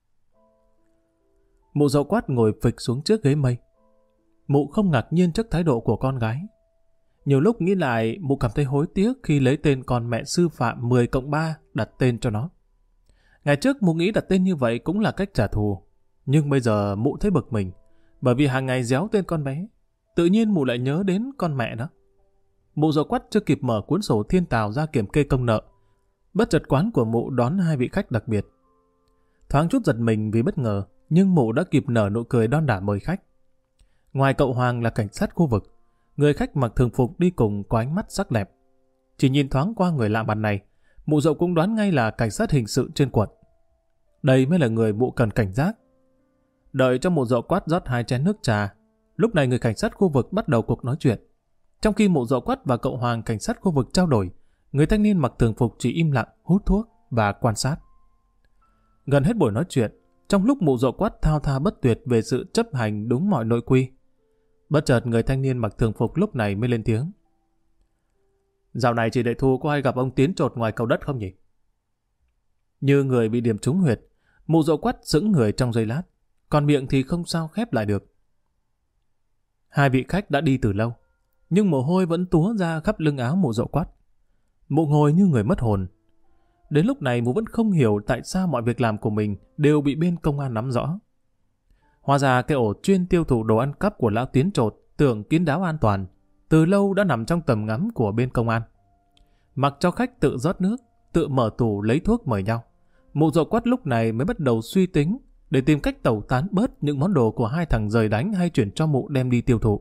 Mụ Dậu Quát ngồi phịch xuống trước ghế mây. Mụ không ngạc nhiên trước thái độ của con gái. Nhiều lúc nghĩ lại, mụ cảm thấy hối tiếc khi lấy tên con mẹ sư phạm mười cộng ba đặt tên cho nó. Ngày trước mụ nghĩ đặt tên như vậy cũng là cách trả thù. Nhưng bây giờ mụ thấy bực mình, bởi vì hàng ngày réo tên con bé. Tự nhiên mụ lại nhớ đến con mẹ đó. Mụ Dậu Quát chưa kịp mở cuốn sổ thiên tào ra kiểm kê công nợ. Bất chợt quán của mụ đón hai vị khách đặc biệt. Thoáng chút giật mình vì bất ngờ, nhưng mụ đã kịp nở nụ cười đon đả mời khách. Ngoài cậu Hoàng là cảnh sát khu vực, người khách mặc thường phục đi cùng có ánh mắt sắc lẹm. Chỉ nhìn thoáng qua người lạ mặt này, mụ Dậu cũng đoán ngay là cảnh sát hình sự trên quận. Đây mới là người mụ cần cảnh giác. Đợi cho mụ Dậu Quát rót hai chén nước trà, lúc này người cảnh sát khu vực bắt đầu cuộc nói chuyện. Trong khi mụ Dậu Quát và cậu Hoàng cảnh sát khu vực trao đổi, người thanh niên mặc thường phục chỉ im lặng hút thuốc và quan sát. Gần hết buổi nói chuyện, trong lúc mụ Dậu Quát thao thao bất tuyệt về sự chấp hành đúng mọi nội quy, bất chợt người thanh niên mặc thường phục lúc này mới lên tiếng: dạo này chị Đệ Thu có ai gặp ông Tiến Trột ngoài cầu đất không nhỉ? Như người bị điểm trúng huyệt, mụ Dậu Quát sững người trong giây lát, còn miệng thì không sao khép lại được. Hai vị khách đã đi từ lâu, nhưng mồ hôi vẫn túa ra khắp lưng áo mụ Dậu Quát. Mụ ngồi như người mất hồn. Đến lúc này mụ vẫn không hiểu tại sao mọi việc làm của mình đều bị bên công an nắm rõ. Hóa ra cái ổ chuyên tiêu thụ đồ ăn cắp của lão Tiến Trột tưởng kín đáo an toàn, từ lâu đã nằm trong tầm ngắm của bên công an. Mặc cho khách tự rót nước, tự mở tủ lấy thuốc mời nhau, mụ Dậu Quát lúc này mới bắt đầu suy tính để tìm cách tẩu tán bớt những món đồ của hai thằng rời đánh hay chuyển cho mụ đem đi tiêu thụ.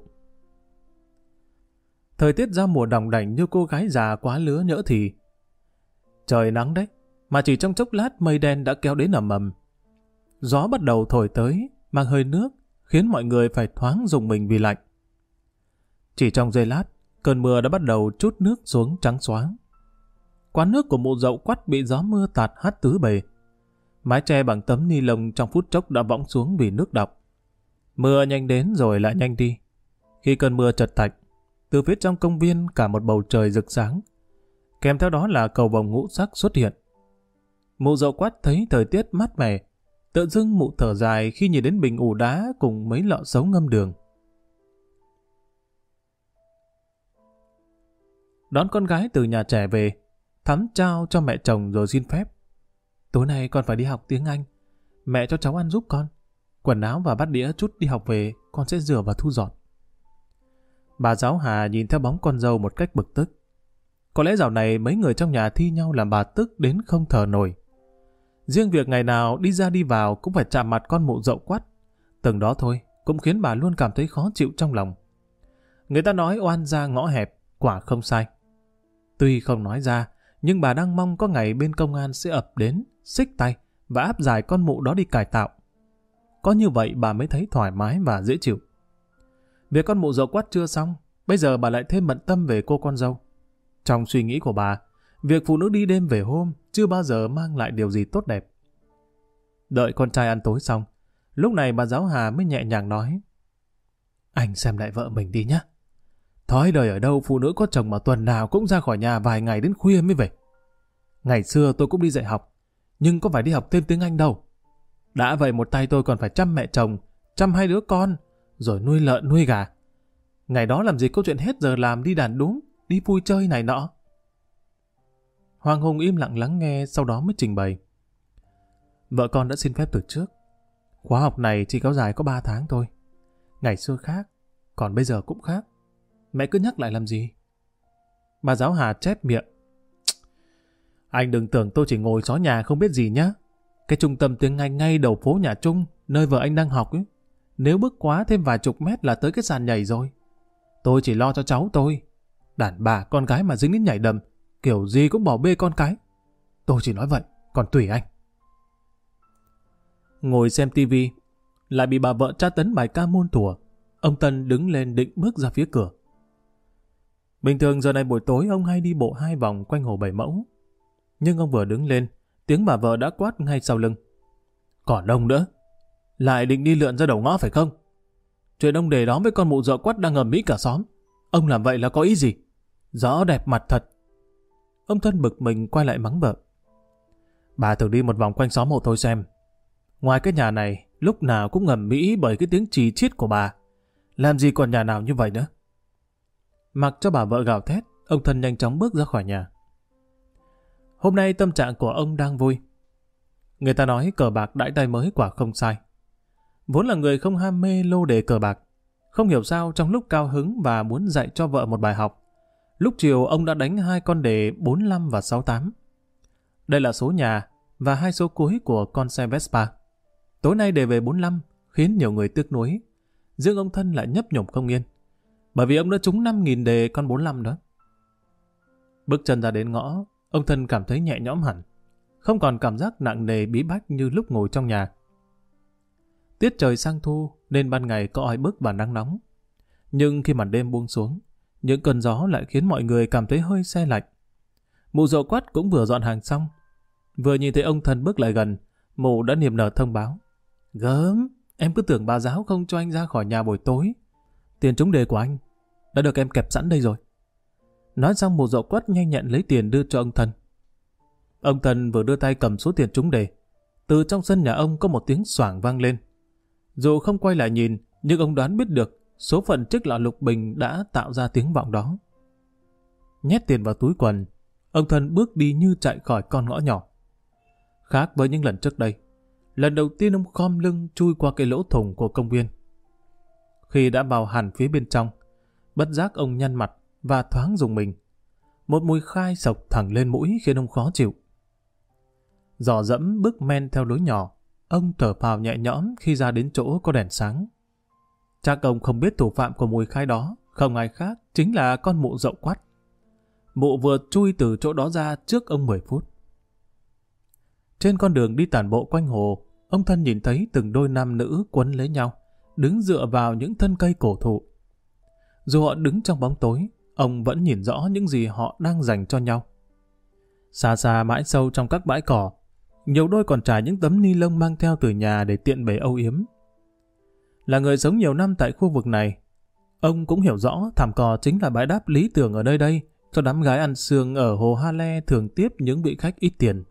Thời tiết ra mùa đồng đảnh như cô gái già quá lứa nhỡ thì. Trời nắng đấy, mà chỉ trong chốc lát mây đen đã kéo đến ầm ầm. Gió bắt đầu thổi tới, mang hơi nước, khiến mọi người phải thoáng rùng mình vì lạnh. Chỉ trong giây lát, cơn mưa đã bắt đầu trút nước xuống trắng xóa. Quán nước của mụ Dậu Quát bị gió mưa tạt hắt tứ bề. Mái che bằng tấm ni lông trong phút chốc đã võng xuống vì nước đọng. Mưa nhanh đến rồi lại nhanh đi. Khi cơn mưa chợt tạnh, từ phía trong công viên cả một bầu trời rực sáng. Kèm theo đó là cầu vồng ngũ sắc xuất hiện. Mụ Dậu Quát thấy thời tiết mát mẻ, tự dưng mụ thở dài khi nhìn đến bình ủ đá cùng mấy lọ sấu ngâm đường. Đón con gái từ nhà trẻ về, Thắm trao cho mẹ chồng rồi xin phép: tối nay con phải đi học tiếng Anh, mẹ cho cháu ăn giúp con. Quần áo và bát đĩa chút đi học về con sẽ rửa và thu dọn. Bà giáo Hà nhìn theo bóng con dâu một cách bực tức. Có lẽ dạo này mấy người trong nhà thi nhau làm bà tức đến không thở nổi. Riêng việc ngày nào đi ra đi vào cũng phải chạm mặt con mụ Dậu Quát, từng đó thôi cũng khiến bà luôn cảm thấy khó chịu trong lòng. Người ta nói oan ra ngõ hẹp, quả không sai. Tuy không nói ra, nhưng bà đang mong có ngày bên công an sẽ ập đến, xích tay và áp giải con mụ đó đi cải tạo. Có như vậy bà mới thấy thoải mái và dễ chịu. Việc con mụ Dậu Quát chưa xong, bây giờ bà lại thêm bận tâm về cô con dâu. Trong suy nghĩ của bà, việc phụ nữ đi đêm về hôm chưa bao giờ mang lại điều gì tốt đẹp. Đợi con trai ăn tối xong, lúc này bà giáo Hà mới nhẹ nhàng nói: anh xem lại vợ mình đi nhé. Thói đời ở đâu phụ nữ có chồng mà tuần nào cũng ra khỏi nhà vài ngày đến khuya mới về. Ngày xưa tôi cũng đi dạy học, nhưng có phải đi học thêm tiếng Anh đâu. Đã vậy một tay tôi còn phải chăm mẹ chồng, chăm hai đứa con, rồi nuôi lợn nuôi gà. Ngày đó làm gì có chuyện hết giờ làm đi đàn đúm, đi vui chơi này nọ. Hoàng Hùng im lặng lắng nghe, sau đó mới trình bày. Vợ con đã xin phép từ trước. Khóa học này chỉ kéo dài có ba tháng thôi. Ngày xưa khác, còn bây giờ cũng khác. Mẹ cứ nhắc lại làm gì? Bà giáo Hà chép miệng. Anh đừng tưởng tôi chỉ ngồi xó nhà không biết gì nhá. Cái trung tâm tiếng Anh ngay đầu phố nhà Trung, nơi vợ anh đang học ấy, nếu bước quá thêm vài chục mét là tới cái sàn nhảy rồi. Tôi chỉ lo cho cháu tôi. Đàn bà con gái mà dính đến nhảy đầm, kiểu gì cũng bỏ bê con cái. Tôi chỉ nói vậy, còn tùy anh. Ngồi xem tivi, lại bị bà vợ tra tấn bài ca môn thủa. Ông Tân đứng lên định bước ra phía cửa. Bình thường giờ này buổi tối ông hay đi bộ hai vòng quanh hồ Bảy Mẫu. Nhưng ông vừa đứng lên, tiếng bà vợ đã quát ngay sau lưng. Còn ông nữa, lại định đi lượn ra đầu ngõ phải không? Chuyện ông để đó với con mụ dợ quắt đang ầm ĩ cả xóm. Ông làm vậy là có ý gì? Rõ đẹp mặt thật. Ông Tân bực mình quay lại mắng vợ. Bà thử đi một vòng quanh xóm hộ tôi xem. Ngoài cái nhà này, lúc nào cũng ngầm mỹ bởi cái tiếng chì chít của bà. Làm gì còn nhà nào như vậy nữa? Mặc cho bà vợ gào thét, ông Tân nhanh chóng bước ra khỏi nhà. Hôm nay tâm trạng của ông đang vui. Người ta nói cờ bạc đãi tay mới quả không sai. Vốn là người không ham mê lô đề cờ bạc. Không hiểu sao trong lúc cao hứng và muốn dạy cho vợ một bài học, lúc chiều ông đã đánh hai con đề bốn lăm và sáu tám. Đây là số nhà và hai số cuối của con xe Vespa. Tối nay đề về bốn lăm khiến nhiều người tiếc nuối. Riêng ông Thân lại nhấp nhổm không yên, bởi vì ông đã trúng năm nghìn đề con bốn lăm đó. Bước chân ra đến ngõ, ông Thân cảm thấy nhẹ nhõm hẳn, không còn cảm giác nặng nề bí bách như lúc ngồi trong nhà. Tiết trời sang thu nên ban ngày có oi bức và nắng nóng. Nhưng khi màn đêm buông xuống, những cơn gió lại khiến mọi người cảm thấy hơi se lạnh. Mụ Dậu Quắt cũng vừa dọn hàng xong. Vừa nhìn thấy ông Thân bước lại gần, mụ đã niềm nở thông báo. Gớm, em cứ tưởng bà giáo không cho anh ra khỏi nhà buổi tối. Tiền trúng đề của anh đã được em kẹp sẵn đây rồi. Nói xong mụ Dậu Quắt nhanh nhẹn lấy tiền đưa cho ông Thân. Ông Thân vừa đưa tay cầm số tiền trúng đề. Từ trong sân nhà ông có một tiếng xoảng vang lên. Dù không quay lại nhìn, nhưng ông đoán biết được số phận chiếc lọ lục bình đã tạo ra tiếng vọng đó. Nhét tiền vào túi quần, ông Thân bước đi như chạy khỏi con ngõ nhỏ. Khác với những lần trước đây, lần đầu tiên ông khom lưng chui qua cái lỗ thủng của công viên. Khi đã vào hẳn phía bên trong, bất giác ông nhăn mặt và thoáng rùng mình. Một mùi khai sộc thẳng lên mũi khiến ông khó chịu. Dò dẫm bước men theo lối nhỏ, ông thở phào nhẹ nhõm khi ra đến chỗ có đèn sáng. Chắc ông không biết thủ phạm của mùi khai đó không ai khác chính là con mụ Dậu Quắt. Mụ vừa chui từ chỗ đó ra trước ông mười phút. Trên con đường đi tản bộ quanh hồ, ông Thân nhìn thấy từng đôi nam nữ quấn lấy nhau, đứng dựa vào những thân cây cổ thụ. Dù họ đứng trong bóng tối, ông vẫn nhìn rõ những gì họ đang dành cho nhau. Xa xa mãi sâu trong các bãi cỏ, nhiều đôi còn trải những tấm ni lông mang theo từ nhà để tiện bề âu yếm. Là người sống nhiều năm tại khu vực này, ông cũng hiểu rõ thảm cỏ chính là bãi đáp lý tưởng ở nơi đây cho đám gái ăn sương ở hồ Ha Le thường tiếp những vị khách ít tiền.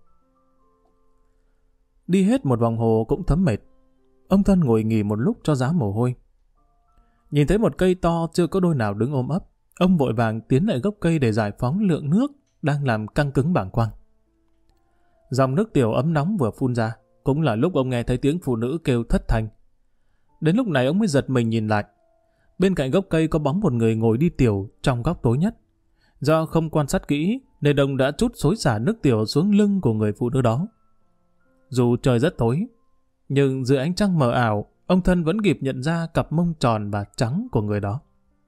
Đi hết một vòng hồ cũng thấm mệt. Ông Thân ngồi nghỉ một lúc cho giá mồ hôi. Nhìn thấy một cây to chưa có đôi nào đứng ôm ấp, ông vội vàng tiến lại gốc cây để giải phóng lượng nước đang làm căng cứng bảng quang. Dòng nước tiểu ấm nóng vừa phun ra, cũng là lúc ông nghe thấy tiếng phụ nữ kêu thất thanh. Đến lúc này ông mới giật mình nhìn lại. Bên cạnh gốc cây có bóng một người ngồi đi tiểu trong góc tối nhất. Do không quan sát kỹ nên ông đã trút xối xả nước tiểu xuống lưng của người phụ nữ đó. Dù trời rất tối, nhưng dưới ánh trăng mờ ảo, ông Thân vẫn kịp nhận ra cặp mông tròn và trắng của người đó.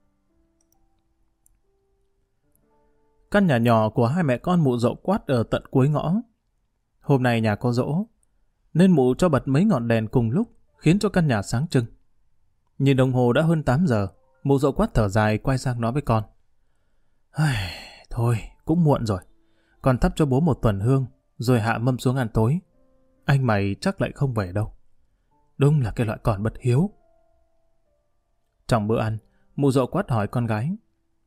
Căn nhà nhỏ của hai mẹ con mụ Dậu Quắt ở tận cuối ngõ. Hôm nay nhà có giỗ, nên mụ cho bật mấy ngọn đèn cùng lúc, khiến cho căn nhà sáng trưng. Nhìn đồng hồ đã hơn tám giờ, mụ Dậu Quắt thở dài quay sang nói với con. Thôi, cũng muộn rồi. Con thắp cho bố một tuần hương, rồi hạ mâm xuống ăn tối. Anh mày chắc lại không về đâu. Đúng là cái loại còn bất hiếu. Trong bữa ăn, mụ Dậu Quắt hỏi con gái.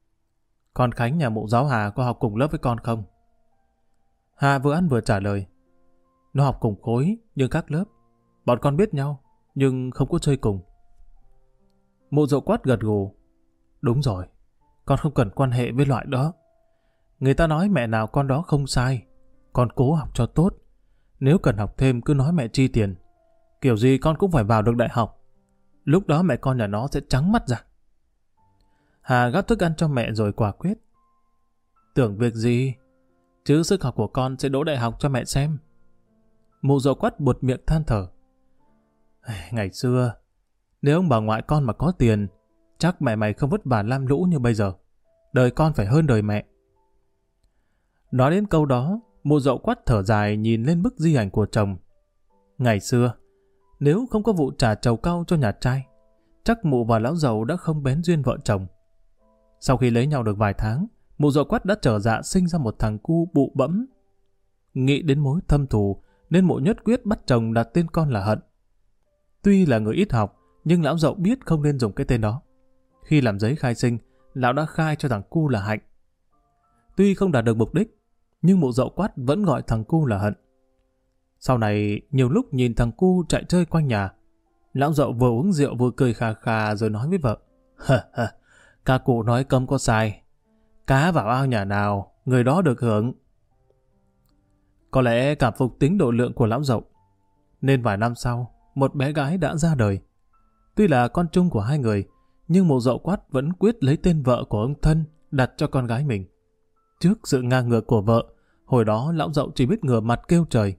con Khánh nhà mụ giáo Hà có học cùng lớp với con không? Hà vừa ăn vừa trả lời. Nó học cùng khối, nhưng khác lớp. Bọn con biết nhau, nhưng không có chơi cùng. Mụ Dậu Quát gật gù. Đúng rồi, con không cần quan hệ với loại đó. Người ta nói mẹ nào con đó không sai. Con cố học cho tốt. Nếu cần học thêm cứ nói mẹ chi tiền. Kiểu gì con cũng phải vào được đại học. Lúc đó mẹ con nhà nó sẽ trắng mắt ra. Hà gắp thức ăn cho mẹ rồi quả quyết. Tưởng việc gì? Chứ sức học của con sẽ đỗ đại học cho mẹ xem. Mụ Dậu Quát buột miệng than thở. Ngày xưa, nếu ông bà ngoại con mà có tiền, chắc mẹ mày không vất vả lam lũ như bây giờ. Đời con phải hơn đời mẹ. Nói đến câu đó, mụ Dậu Quát thở dài nhìn lên bức di ảnh của chồng. Ngày xưa, nếu không có vụ trả trầu cau cho nhà trai, chắc mụ và lão giàu đã không bén duyên vợ chồng. Sau khi lấy nhau được vài tháng, mụ Dậu Quát đã trở dạ sinh ra một thằng cu bụ bẫm. Nghĩ đến mối thâm thù, nên mụ nhất quyết bắt chồng đặt tên con là Hận. Tuy là người ít học, nhưng lão Dậu biết không nên dùng cái tên đó. Khi làm giấy khai sinh, lão đã khai cho thằng cu là Hạnh. Tuy không đạt được mục đích, nhưng mụ Dậu Quát vẫn gọi thằng cu là Hận. Sau này, nhiều lúc nhìn thằng cu chạy chơi quanh nhà, lão Dậu vừa uống rượu vừa cười khà khà rồi nói với vợ. Hờ hờ, ca cụ nói câm có sai. Cá vào ao nhà nào, người đó được hưởng. Có lẽ cảm phục tính độ lượng của lão Dậu, nên vài năm sau, một bé gái đã ra đời. Tuy là con chung của hai người, nhưng mụ Dậu Quát vẫn quyết lấy tên vợ của ông thân đặt cho con gái mình. Trước sự ngang ngược của vợ, hồi đó lão Dậu chỉ biết ngửa mặt kêu trời.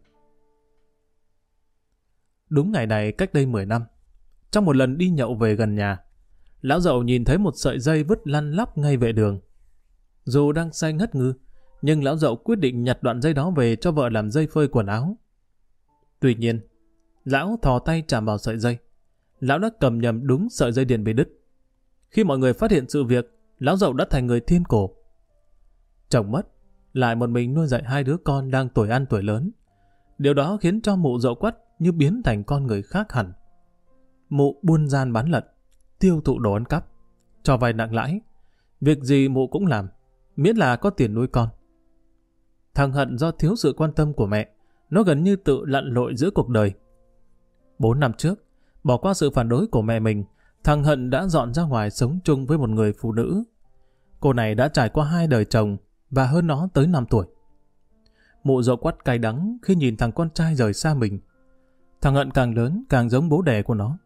Đúng ngày này cách đây mười năm, trong một lần đi nhậu về gần nhà, lão Dậu nhìn thấy một sợi dây vứt lăn lóc ngay vệ đường. Dù đang say ngất ngư, nhưng lão Dậu quyết định nhặt đoạn dây đó về cho vợ làm dây phơi quần áo. Tuy nhiên, lão thò tay chạm vào sợi dây. Lão đã cầm nhầm đúng sợi dây điện bị đứt. Khi mọi người phát hiện sự việc, lão Dậu đã thành người thiên cổ. Chồng mất, lại một mình nuôi dạy hai đứa con đang tuổi ăn tuổi lớn. Điều đó khiến cho mụ Dậu Quát như biến thành con người khác hẳn. Mụ buôn gian bán lận, tiêu thụ đồ ăn cắp, cho vay nặng lãi. Việc gì mụ cũng làm, miễn là có tiền nuôi con. Thằng Hận do thiếu sự quan tâm của mẹ, nó gần như tự lặn lội giữa cuộc đời. Bốn năm trước, bỏ qua sự phản đối của mẹ mình, thằng Hận đã dọn ra ngoài sống chung với một người phụ nữ. Cô này đã trải qua hai đời chồng và hơn nó tới năm tuổi. Mụ Dậu Quát cay đắng khi nhìn thằng con trai rời xa mình. Thằng Hận càng lớn càng giống bố đẻ của nó.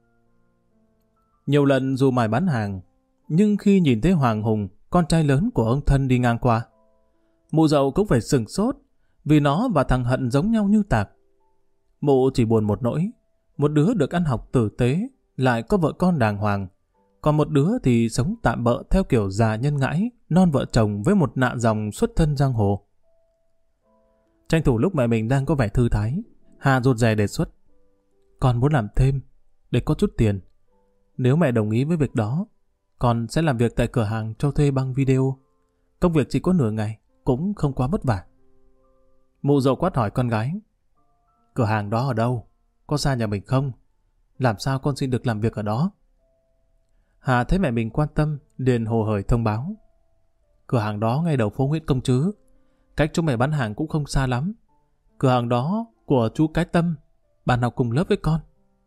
Nhiều lần dù mải bán hàng, nhưng khi nhìn thấy Hoàng Hùng, con trai lớn của ông thân đi ngang qua, mụ Dậu cũng phải sừng sốt vì nó và thằng Hận giống nhau như tạc. Mụ chỉ buồn một nỗi, một đứa được ăn học tử tế, lại có vợ con đàng hoàng, còn một đứa thì sống tạm bợ theo kiểu già nhân ngãi, non vợ chồng với một nạ dòng xuất thân giang hồ. Tranh thủ lúc mẹ mình đang có vẻ thư thái, Hà rụt rè đề xuất. Con muốn làm thêm, để có chút tiền. Nếu mẹ đồng ý với việc đó, con sẽ làm việc tại cửa hàng cho thuê băng video. Công việc chỉ có nửa ngày, cũng không quá vất vả. Mụ Dậu Quát hỏi con gái. Cửa hàng đó ở đâu? Có xa nhà mình không? Làm sao con xin được làm việc ở đó? Hà thấy mẹ mình quan tâm, liền hồ hởi thông báo. Cửa hàng đó ngay đầu phố Nguyễn Công Trứ. Cách chúng mày bán hàng cũng không xa lắm. Cửa hàng đó của chú Cái Tâm, bạn học cùng lớp với con.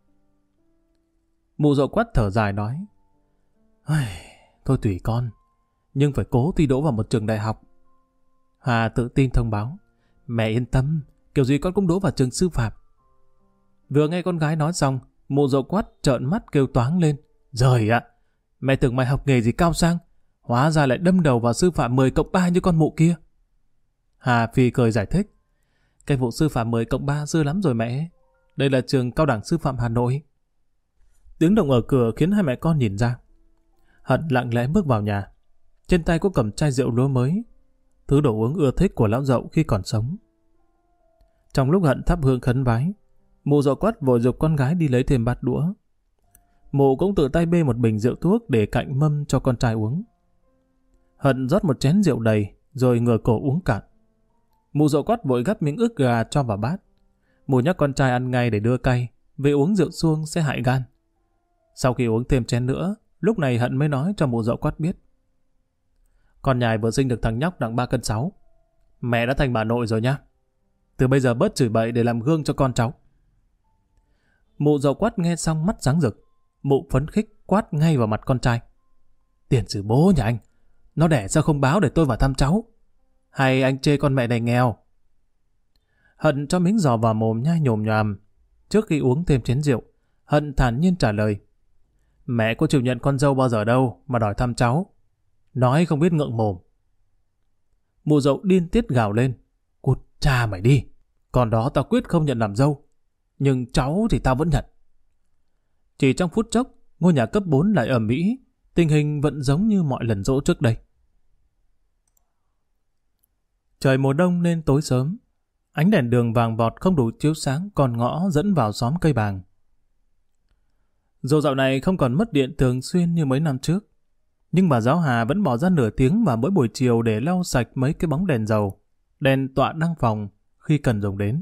Mụ Dậu Quát thở dài nói. Thôi tùy con, nhưng phải cố thi đỗ vào một trường đại học. Hà tự tin thông báo. Mẹ yên tâm, kiểu gì con cũng đỗ vào trường sư phạm. Vừa nghe con gái nói xong, mụ Dậu Quát trợn mắt kêu toáng lên. Giời ạ, mẹ tưởng mày học nghề gì cao sang, hóa ra lại đâm đầu vào sư phạm mười cộng ba như con mụ kia. Hà phì cười giải thích. Cái vụ sư phạm mười cộng ba xưa lắm rồi mẹ. Đây là trường cao đẳng sư phạm Hà Nội. Tiếng động ở cửa khiến hai mẹ con nhìn ra. Hận lặng lẽ bước vào nhà. Trên tay có cầm chai rượu lúa mới, thứ đồ uống ưa thích của lão Dậu khi còn sống. Trong lúc Hận thắp hương khấn vái, mụ Dậu Quát vội giục con gái đi lấy thêm bát đũa. Mụ cũng tự tay bê một bình rượu thuốc để cạnh mâm cho con trai uống. Hận rót một chén rượu đầy, rồi ngửa cổ uống cạn. Mụ Dậu Quát vội gắp miếng ức gà cho vào bát. Mụ nhắc con trai ăn ngay để đưa cay, vì uống rượu suông sẽ hại gan. Sau khi uống thêm chén nữa, lúc này Hận mới nói cho mụ Dậu Quát biết. Con nhài vừa sinh được thằng nhóc nặng ba cân sáu. Mẹ đã thành bà nội rồi nhá. Từ bây giờ bớt chửi bậy để làm gương cho con cháu. Mụ Dậu Quắt nghe xong mắt sáng rực. Mụ phấn khích quát ngay vào mặt con trai. Tiền sử bố nhà anh, nó đẻ sao không báo để tôi vào thăm cháu? Hay anh chê con mẹ này nghèo? Hận cho miếng giò vào mồm nhai nhồm nhòm. Trước khi uống thêm chén rượu, Hận thản nhiên trả lời. Mẹ có chịu nhận con dâu bao giờ đâu mà đòi thăm cháu. Nói không biết ngượng mồm. Mụ Dậu điên tiết gào lên. Cút cha mày đi. Còn đó tao quyết không nhận làm dâu. Nhưng cháu thì tao vẫn nhận. Chỉ trong phút chốc, ngôi nhà cấp bốn lại ầm ĩ. Tình hình vẫn giống như mọi lần dỗ trước đây. Trời mùa đông nên tối sớm. Ánh đèn đường vàng vọt không đủ chiếu sáng con ngõ dẫn vào xóm cây bàng. Dù dạo này không còn mất điện thường xuyên như mấy năm trước, nhưng bà giáo Hà vẫn bỏ ra nửa tiếng vào mỗi buổi chiều để lau sạch mấy cái bóng đèn dầu, đèn tọa đăng phòng khi cần dùng đến.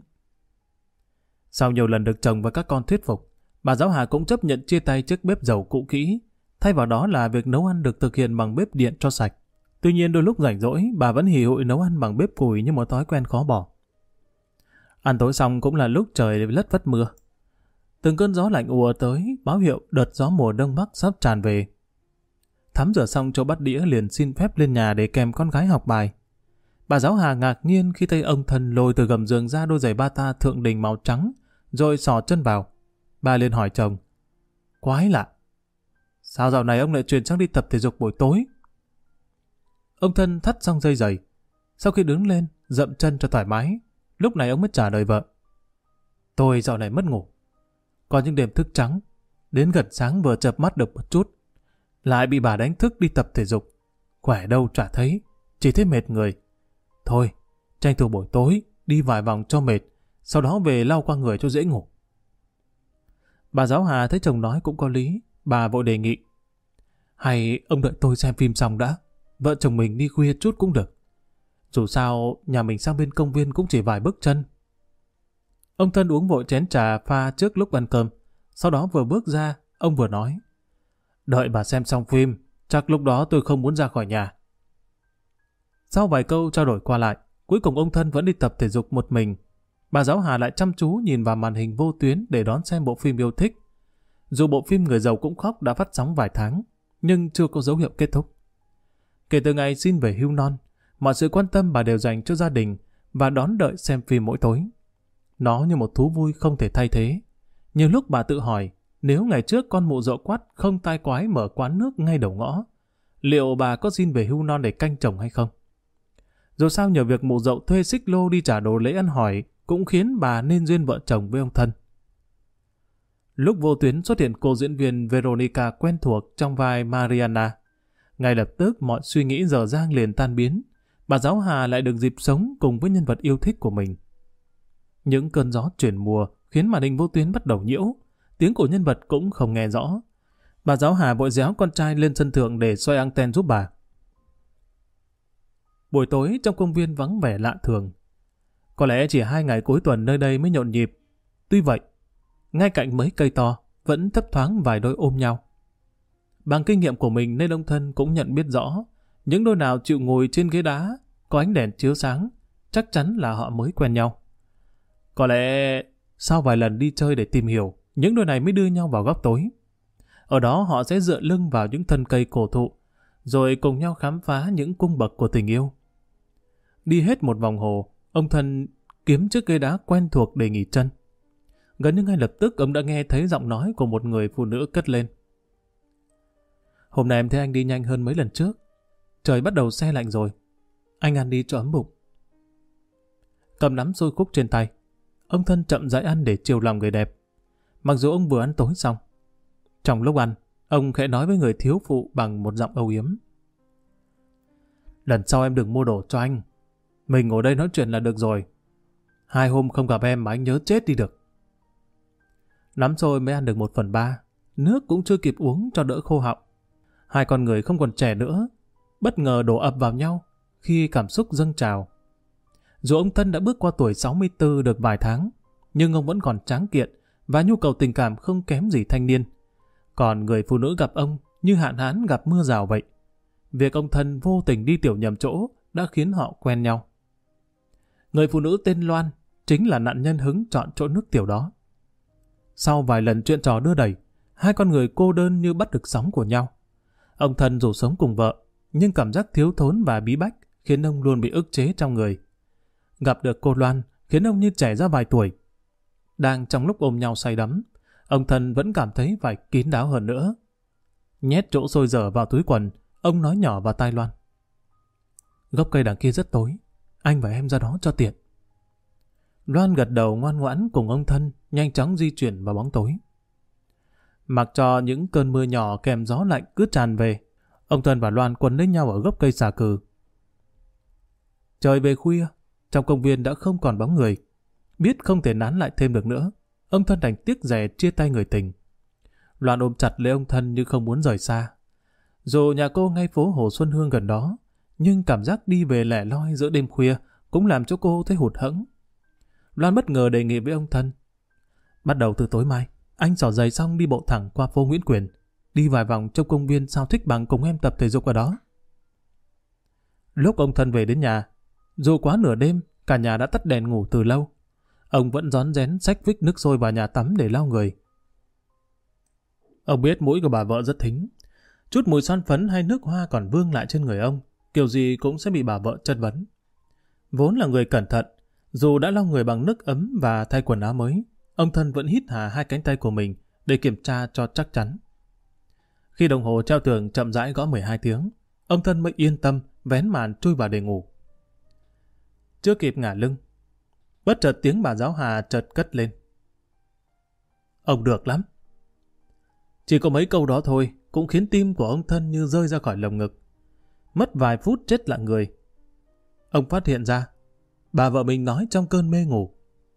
Sau nhiều lần được chồng và các con thuyết phục, bà giáo Hà cũng chấp nhận chia tay chiếc bếp dầu cũ kỹ, thay vào đó là việc nấu ăn được thực hiện bằng bếp điện cho sạch. Tuy nhiên đôi lúc rảnh rỗi, bà vẫn hì hụi nấu ăn bằng bếp củi như một thói quen khó bỏ. Ăn tối xong cũng là lúc trời lất phất mưa. Từng cơn gió lạnh ùa tới, báo hiệu đợt gió mùa đông bắc sắp tràn về. Thắm rửa xong chỗ bắt đĩa liền xin phép lên nhà để kèm con gái học bài. Bà giáo Hà ngạc nhiên khi thấy ông thân lôi từ gầm giường ra đôi giày bata thượng đình màu trắng, rồi xỏ chân vào. Bà liền hỏi chồng. Quái lạ, sao dạo này ông lại chuyển sang đi tập thể dục buổi tối? Ông thân thắt xong dây giày. Sau khi đứng lên, dậm chân cho thoải mái, lúc này ông mới trả lời vợ. Tôi dạo này mất ngủ. Có những đêm thức trắng, đến gần sáng vừa chợp mắt được một chút, lại bị bà đánh thức đi tập thể dục. Khỏe đâu chả thấy, chỉ thấy mệt người. Thôi, tranh thủ buổi tối, đi vài vòng cho mệt, sau đó về lau qua người cho dễ ngủ. Bà giáo Hà thấy chồng nói cũng có lý, bà vội đề nghị. Hay ông đợi tôi xem phim xong đã, vợ chồng mình đi khuya chút cũng được. Dù sao, nhà mình sang bên công viên cũng chỉ vài bước chân. Ông thân uống vội chén trà pha trước lúc ăn cơm, sau đó vừa bước ra, ông vừa nói. Đợi bà xem xong phim, chắc lúc đó tôi không muốn ra khỏi nhà. Sau vài câu trao đổi qua lại, cuối cùng ông thân vẫn đi tập thể dục một mình. Bà giáo Hà lại chăm chú nhìn vào màn hình vô tuyến để đón xem bộ phim yêu thích. Dù bộ phim Người Giàu Cũng Khóc đã phát sóng vài tháng, nhưng chưa có dấu hiệu kết thúc. Kể từ ngày xin về hưu non, mọi sự quan tâm bà đều dành cho gia đình và đón đợi xem phim mỗi tối. Nó như một thú vui không thể thay thế. Nhiều lúc bà tự hỏi, nếu ngày trước con mụ Dậu Quắt không tai quái mở quán nước ngay đầu ngõ, liệu bà có xin về hưu non để canh chồng hay không? Dù sao nhờ việc mụ Dậu thuê xích lô đi trả đồ lễ ăn hỏi cũng khiến bà nên duyên vợ chồng với ông thân. Lúc vô tuyến xuất hiện cô diễn viên Veronica quen thuộc trong vai Mariana, ngay lập tức mọi suy nghĩ dở dang liền tan biến. Bà giáo Hà lại được dịp sống cùng với nhân vật yêu thích của mình. Những cơn gió chuyển mùa khiến màn hình vô tuyến bắt đầu nhiễu, tiếng của nhân vật cũng không nghe rõ. Bà giáo Hà vội déo con trai lên sân thượng để xoay anten giúp bà. Buổi tối trong công viên vắng vẻ lạ thường. Có lẽ chỉ hai ngày cuối tuần nơi đây mới nhộn nhịp. Tuy vậy, ngay cạnh mấy cây to vẫn thấp thoáng vài đôi ôm nhau. Bằng kinh nghiệm của mình nên ông thân cũng nhận biết rõ, những đôi nào chịu ngồi trên ghế đá, có ánh đèn chiếu sáng, chắc chắn là họ mới quen nhau. Có lẽ sau vài lần đi chơi để tìm hiểu, những đôi này mới đưa nhau vào góc tối. Ở đó họ sẽ dựa lưng vào những thân cây cổ thụ, rồi cùng nhau khám phá những cung bậc của tình yêu. Đi hết một vòng hồ, ông thân kiếm chiếc ghế đá quen thuộc để nghỉ chân. Gần như ngay lập tức ông đã nghe thấy giọng nói của một người phụ nữ cất lên. Hôm nay em thấy anh đi nhanh hơn mấy lần trước. Trời bắt đầu se lạnh rồi. Anh ăn đi cho ấm bụng. Cầm nắm xôi khúc trên tay, ông thân chậm rãi ăn để chiều lòng người đẹp. Mặc dù ông vừa ăn tối xong, trong lúc ăn, ông khẽ nói với người thiếu phụ bằng một giọng âu yếm. Lần sau em đừng mua đồ cho anh. Mình ngồi đây nói chuyện là được rồi. Hai hôm không gặp em mà anh nhớ chết đi được. Nắm xôi mới ăn được một phần ba, nước cũng chưa kịp uống cho đỡ khô họng. Hai con người không còn trẻ nữa, bất ngờ đổ ập vào nhau khi cảm xúc dâng trào. Dù ông thân đã bước qua tuổi sáu mươi tư được vài tháng, nhưng ông vẫn còn tráng kiện và nhu cầu tình cảm không kém gì thanh niên. Còn người phụ nữ gặp ông như hạn hán gặp mưa rào vậy. việc ông Thân vô tình đi tiểu nhầm chỗ đã khiến họ quen nhau. Người phụ nữ tên Loan chính là nạn nhân hứng chọn chỗ nước tiểu đó. Sau vài lần chuyện trò đưa đẩy, hai con người cô đơn như bắt được sóng của nhau. Ông Thân dù sống cùng vợ, nhưng cảm giác thiếu thốn và bí bách khiến ông luôn bị ức chế trong người. Gặp được cô Loan khiến ông như trẻ ra vài tuổi. Đang trong lúc ôm nhau say đắm, ông Thân vẫn cảm thấy phải kín đáo hơn nữa. Nhét chỗ sôi dở vào túi quần, ông nói nhỏ vào tai Loan. Gốc cây đằng kia rất tối, anh và em ra đó cho tiện. Loan gật đầu ngoan ngoãn cùng ông Thân nhanh chóng di chuyển vào bóng tối. Mặc cho những cơn mưa nhỏ kèm gió lạnh cứ tràn về, ông Thân và Loan quấn lấy nhau ở gốc cây xà cừ. Trời về khuya, trong công viên đã không còn bóng người. Biết không thể nán lại thêm được nữa, ông Thân đành tiếc rẻ chia tay người tình. Loan ôm chặt lấy ông Thân như không muốn rời xa. Dù nhà cô ngay phố Hồ Xuân Hương gần đó, nhưng cảm giác đi về lẻ loi giữa đêm khuya cũng làm cho cô thấy hụt hẫng. Loan bất ngờ đề nghị với ông Thân. Bắt đầu từ tối mai, anh xỏ giày xong đi bộ thẳng qua phố Nguyễn Quyền, đi vài vòng trong công viên sao thích bằng cùng em tập thể dục ở đó. Lúc ông Thân về đến nhà, dù quá nửa đêm, cả nhà đã tắt đèn ngủ từ lâu. Ông vẫn rón rén xách vích nước sôi vào nhà tắm để lau người. Ông biết mũi của bà vợ rất thính. Chút mùi son phấn hay nước hoa còn vương lại trên người ông, kiểu gì cũng sẽ bị bà vợ chất vấn. Vốn là người cẩn thận, dù đã lau người bằng nước ấm và thay quần áo mới, ông Thân vẫn hít hà hai cánh tay của mình để kiểm tra cho chắc chắn. Khi đồng hồ treo tường chậm rãi gõ mười hai tiếng, ông Thân mới yên tâm vén màn chui vào để ngủ. Chưa kịp ngả lưng, bất chợt tiếng bà giáo Hà chợt cất lên. Ông được lắm. Chỉ có mấy câu đó thôi cũng khiến tim của ông Thân như rơi ra khỏi lồng ngực. Mất vài phút chết lặng người. Ông phát hiện ra bà vợ mình nói trong cơn mê ngủ.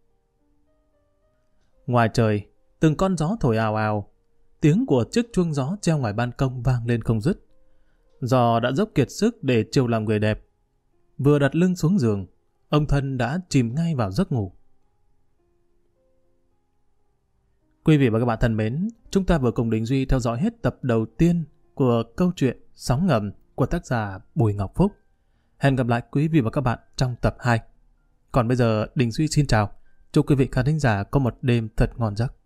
Ngoài trời, từng con gió thổi ào ào. Tiếng của chiếc chuông gió treo ngoài ban công vang lên không dứt. Giò đã dốc kiệt sức để chiều lòng người đẹp. Vừa đặt lưng xuống giường, ông Thân đã chìm ngay vào giấc ngủ. Quý vị và các bạn thân mến, chúng ta vừa cùng Đình Duy theo dõi hết tập đầu tiên của câu chuyện Sóng Ngầm của tác giả Bùi Ngọc Phúc. Hẹn gặp lại quý vị và các bạn trong tập hai. Còn bây giờ, Đình Duy xin chào. Chúc quý vị khán thính giả có một đêm thật ngon giấc.